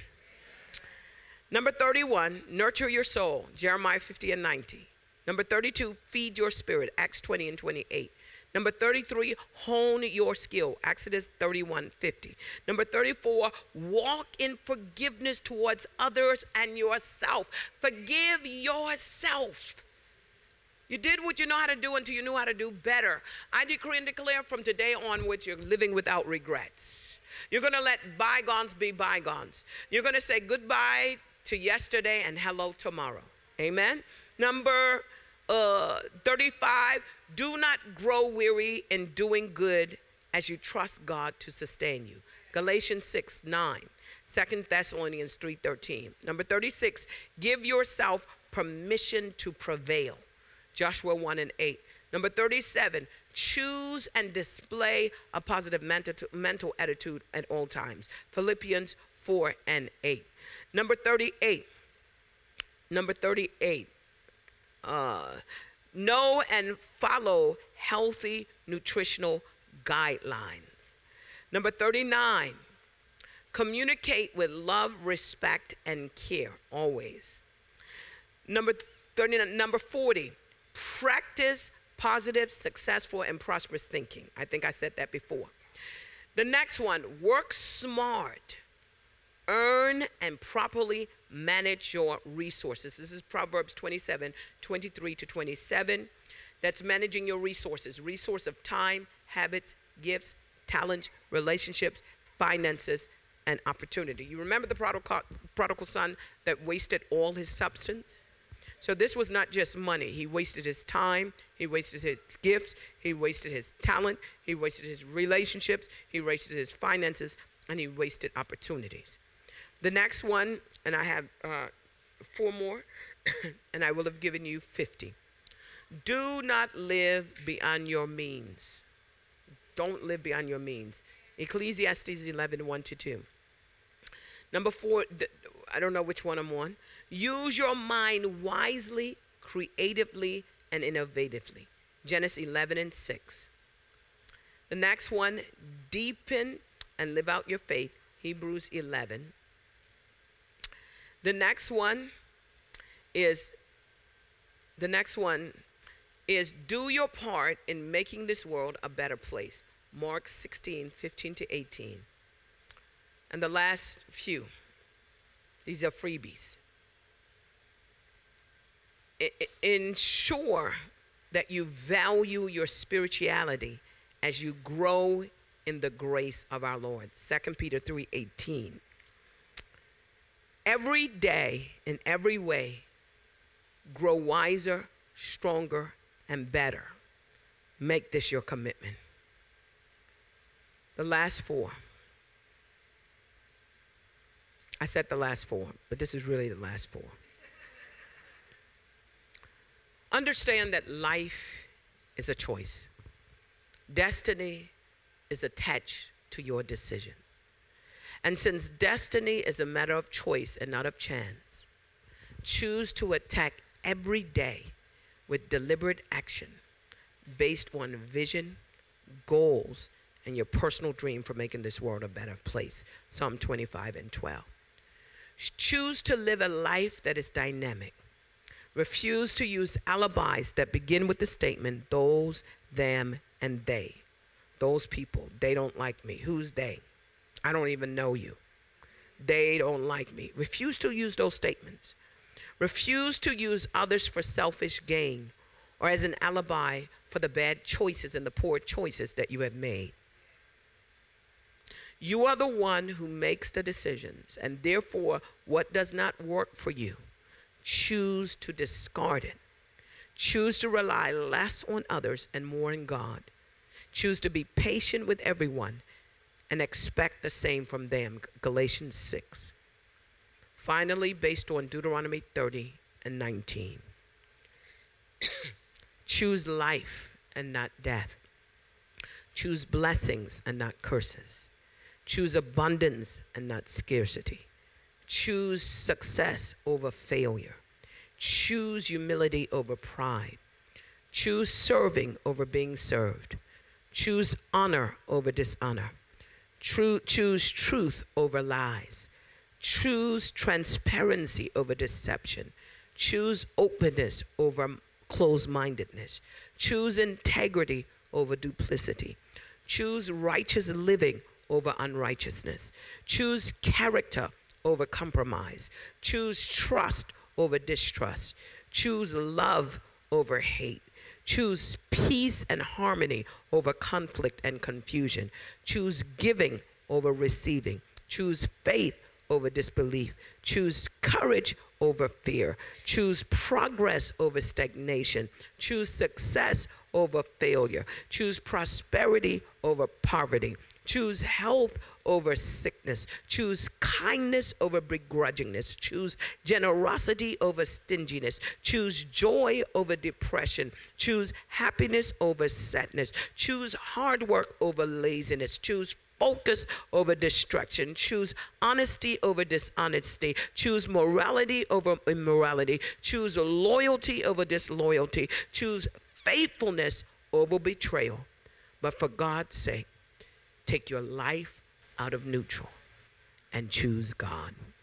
Number thirty-one, nurture your soul, Jeremiah fifty and ninety. Number thirty-two, feed your spirit, Acts twenty and twenty-eight. Number thirty-three, hone your skill, Exodus thirty-one fifty. Number thirty-four, walk in forgiveness towards others and yourself. Forgive yourself. You did what you know how to do until you knew how to do better. I decree and declare from today onwards, you're living without regrets. You're going to let bygones be bygones. You're going to say goodbye to yesterday and hello tomorrow. Amen? Number uh, thirty-five, do not grow weary in doing good as you trust God to sustain you. Galatians six nine. Second Thessalonians three thirteen. Number thirty-six, give yourself permission to prevail. Joshua one and eight. Number thirty-seven, choose and display a positive mental, mental attitude at all times. Philippians four and eight. Number thirty-eight. Number thirty-eight. Uh, know and follow healthy nutritional guidelines. Number thirty-nine. Communicate with love, respect, and care always. Number thirty-nine. Number forty. Practice positive, successful, and prosperous thinking. I think I said that before. The next one, work smart. Earn and properly manage your resources. This is Proverbs twenty-seven, twenty-three to twenty-seven. That's managing your resources. Resource of time, habits, gifts, talent, relationships, finances, and opportunity. You remember the prodigal, prodigal son that wasted all his substance? So this was not just money. He wasted his time, he wasted his gifts, he wasted his talent, he wasted his relationships, he wasted his finances, and he wasted opportunities. The next one, and I have uh, four more, and I will have given you fifty. Do not live beyond your means. Don't live beyond your means. Ecclesiastes eleven, one to two. Number four, I don't know which one I'm on. Use your mind wisely, creatively, and innovatively. Genesis eleven and six. The next one, deepen and live out your faith. Hebrews eleven. The next one is, the next one is do your part in making this world a better place. Mark sixteen, fifteen to eighteen. And the last few, these are freebies. I- ensure that you value your spirituality as you grow in the grace of our Lord. Second Peter three eighteen. Every day, in every way, grow wiser, stronger, and better. Make this your commitment. The last four. I said the last four, but this is really the last four. Understand that life is a choice. Destiny is attached to your decision. And since destiny is a matter of choice and not of chance, choose to attack every day with deliberate action based on vision, goals, and your personal dream for making this world a better place. Psalm twenty-five and twelve. Choose to live a life that is dynamic. Refuse to use alibis that begin with the statement, those, them, and they. Those people, they don't like me. Who's they? I don't even know you. They don't like me. Refuse to use those statements. Refuse to use others for selfish gain or as an alibi for the bad choices and the poor choices that you have made. You are the one who makes the decisions, and therefore, what does not work for you, choose to discard it. Choose to rely less on others and more on God. Choose to be patient with everyone and expect the same from them. Galatians six. Finally, based on Deuteronomy thirty and nineteen. Choose life and not death. Choose blessings and not curses. Choose abundance and not scarcity. Choose success over failure. Choose humility over pride. Choose serving over being served. Choose honor over dishonor. True, choose truth over lies. Choose transparency over deception. Choose openness over closed-mindedness. Choose integrity over duplicity. Choose righteous living over unrighteousness. Choose character over compromise. Choose trust over distrust. Choose love over hate. Choose peace and harmony over conflict and confusion. Choose giving over receiving. Choose faith over disbelief. Choose courage over fear. Choose progress over stagnation. Choose success over failure. Choose prosperity over poverty. Choose health over sickness. Choose kindness over begrudgingness. Choose generosity over stinginess. Choose joy over depression. Choose happiness over sadness. Choose hard work over laziness. Choose focus over distraction. Choose honesty over dishonesty. Choose morality over immorality. Choose loyalty over disloyalty. Choose faithfulness over betrayal. But for God's sake, take your life out of neutral and choose God.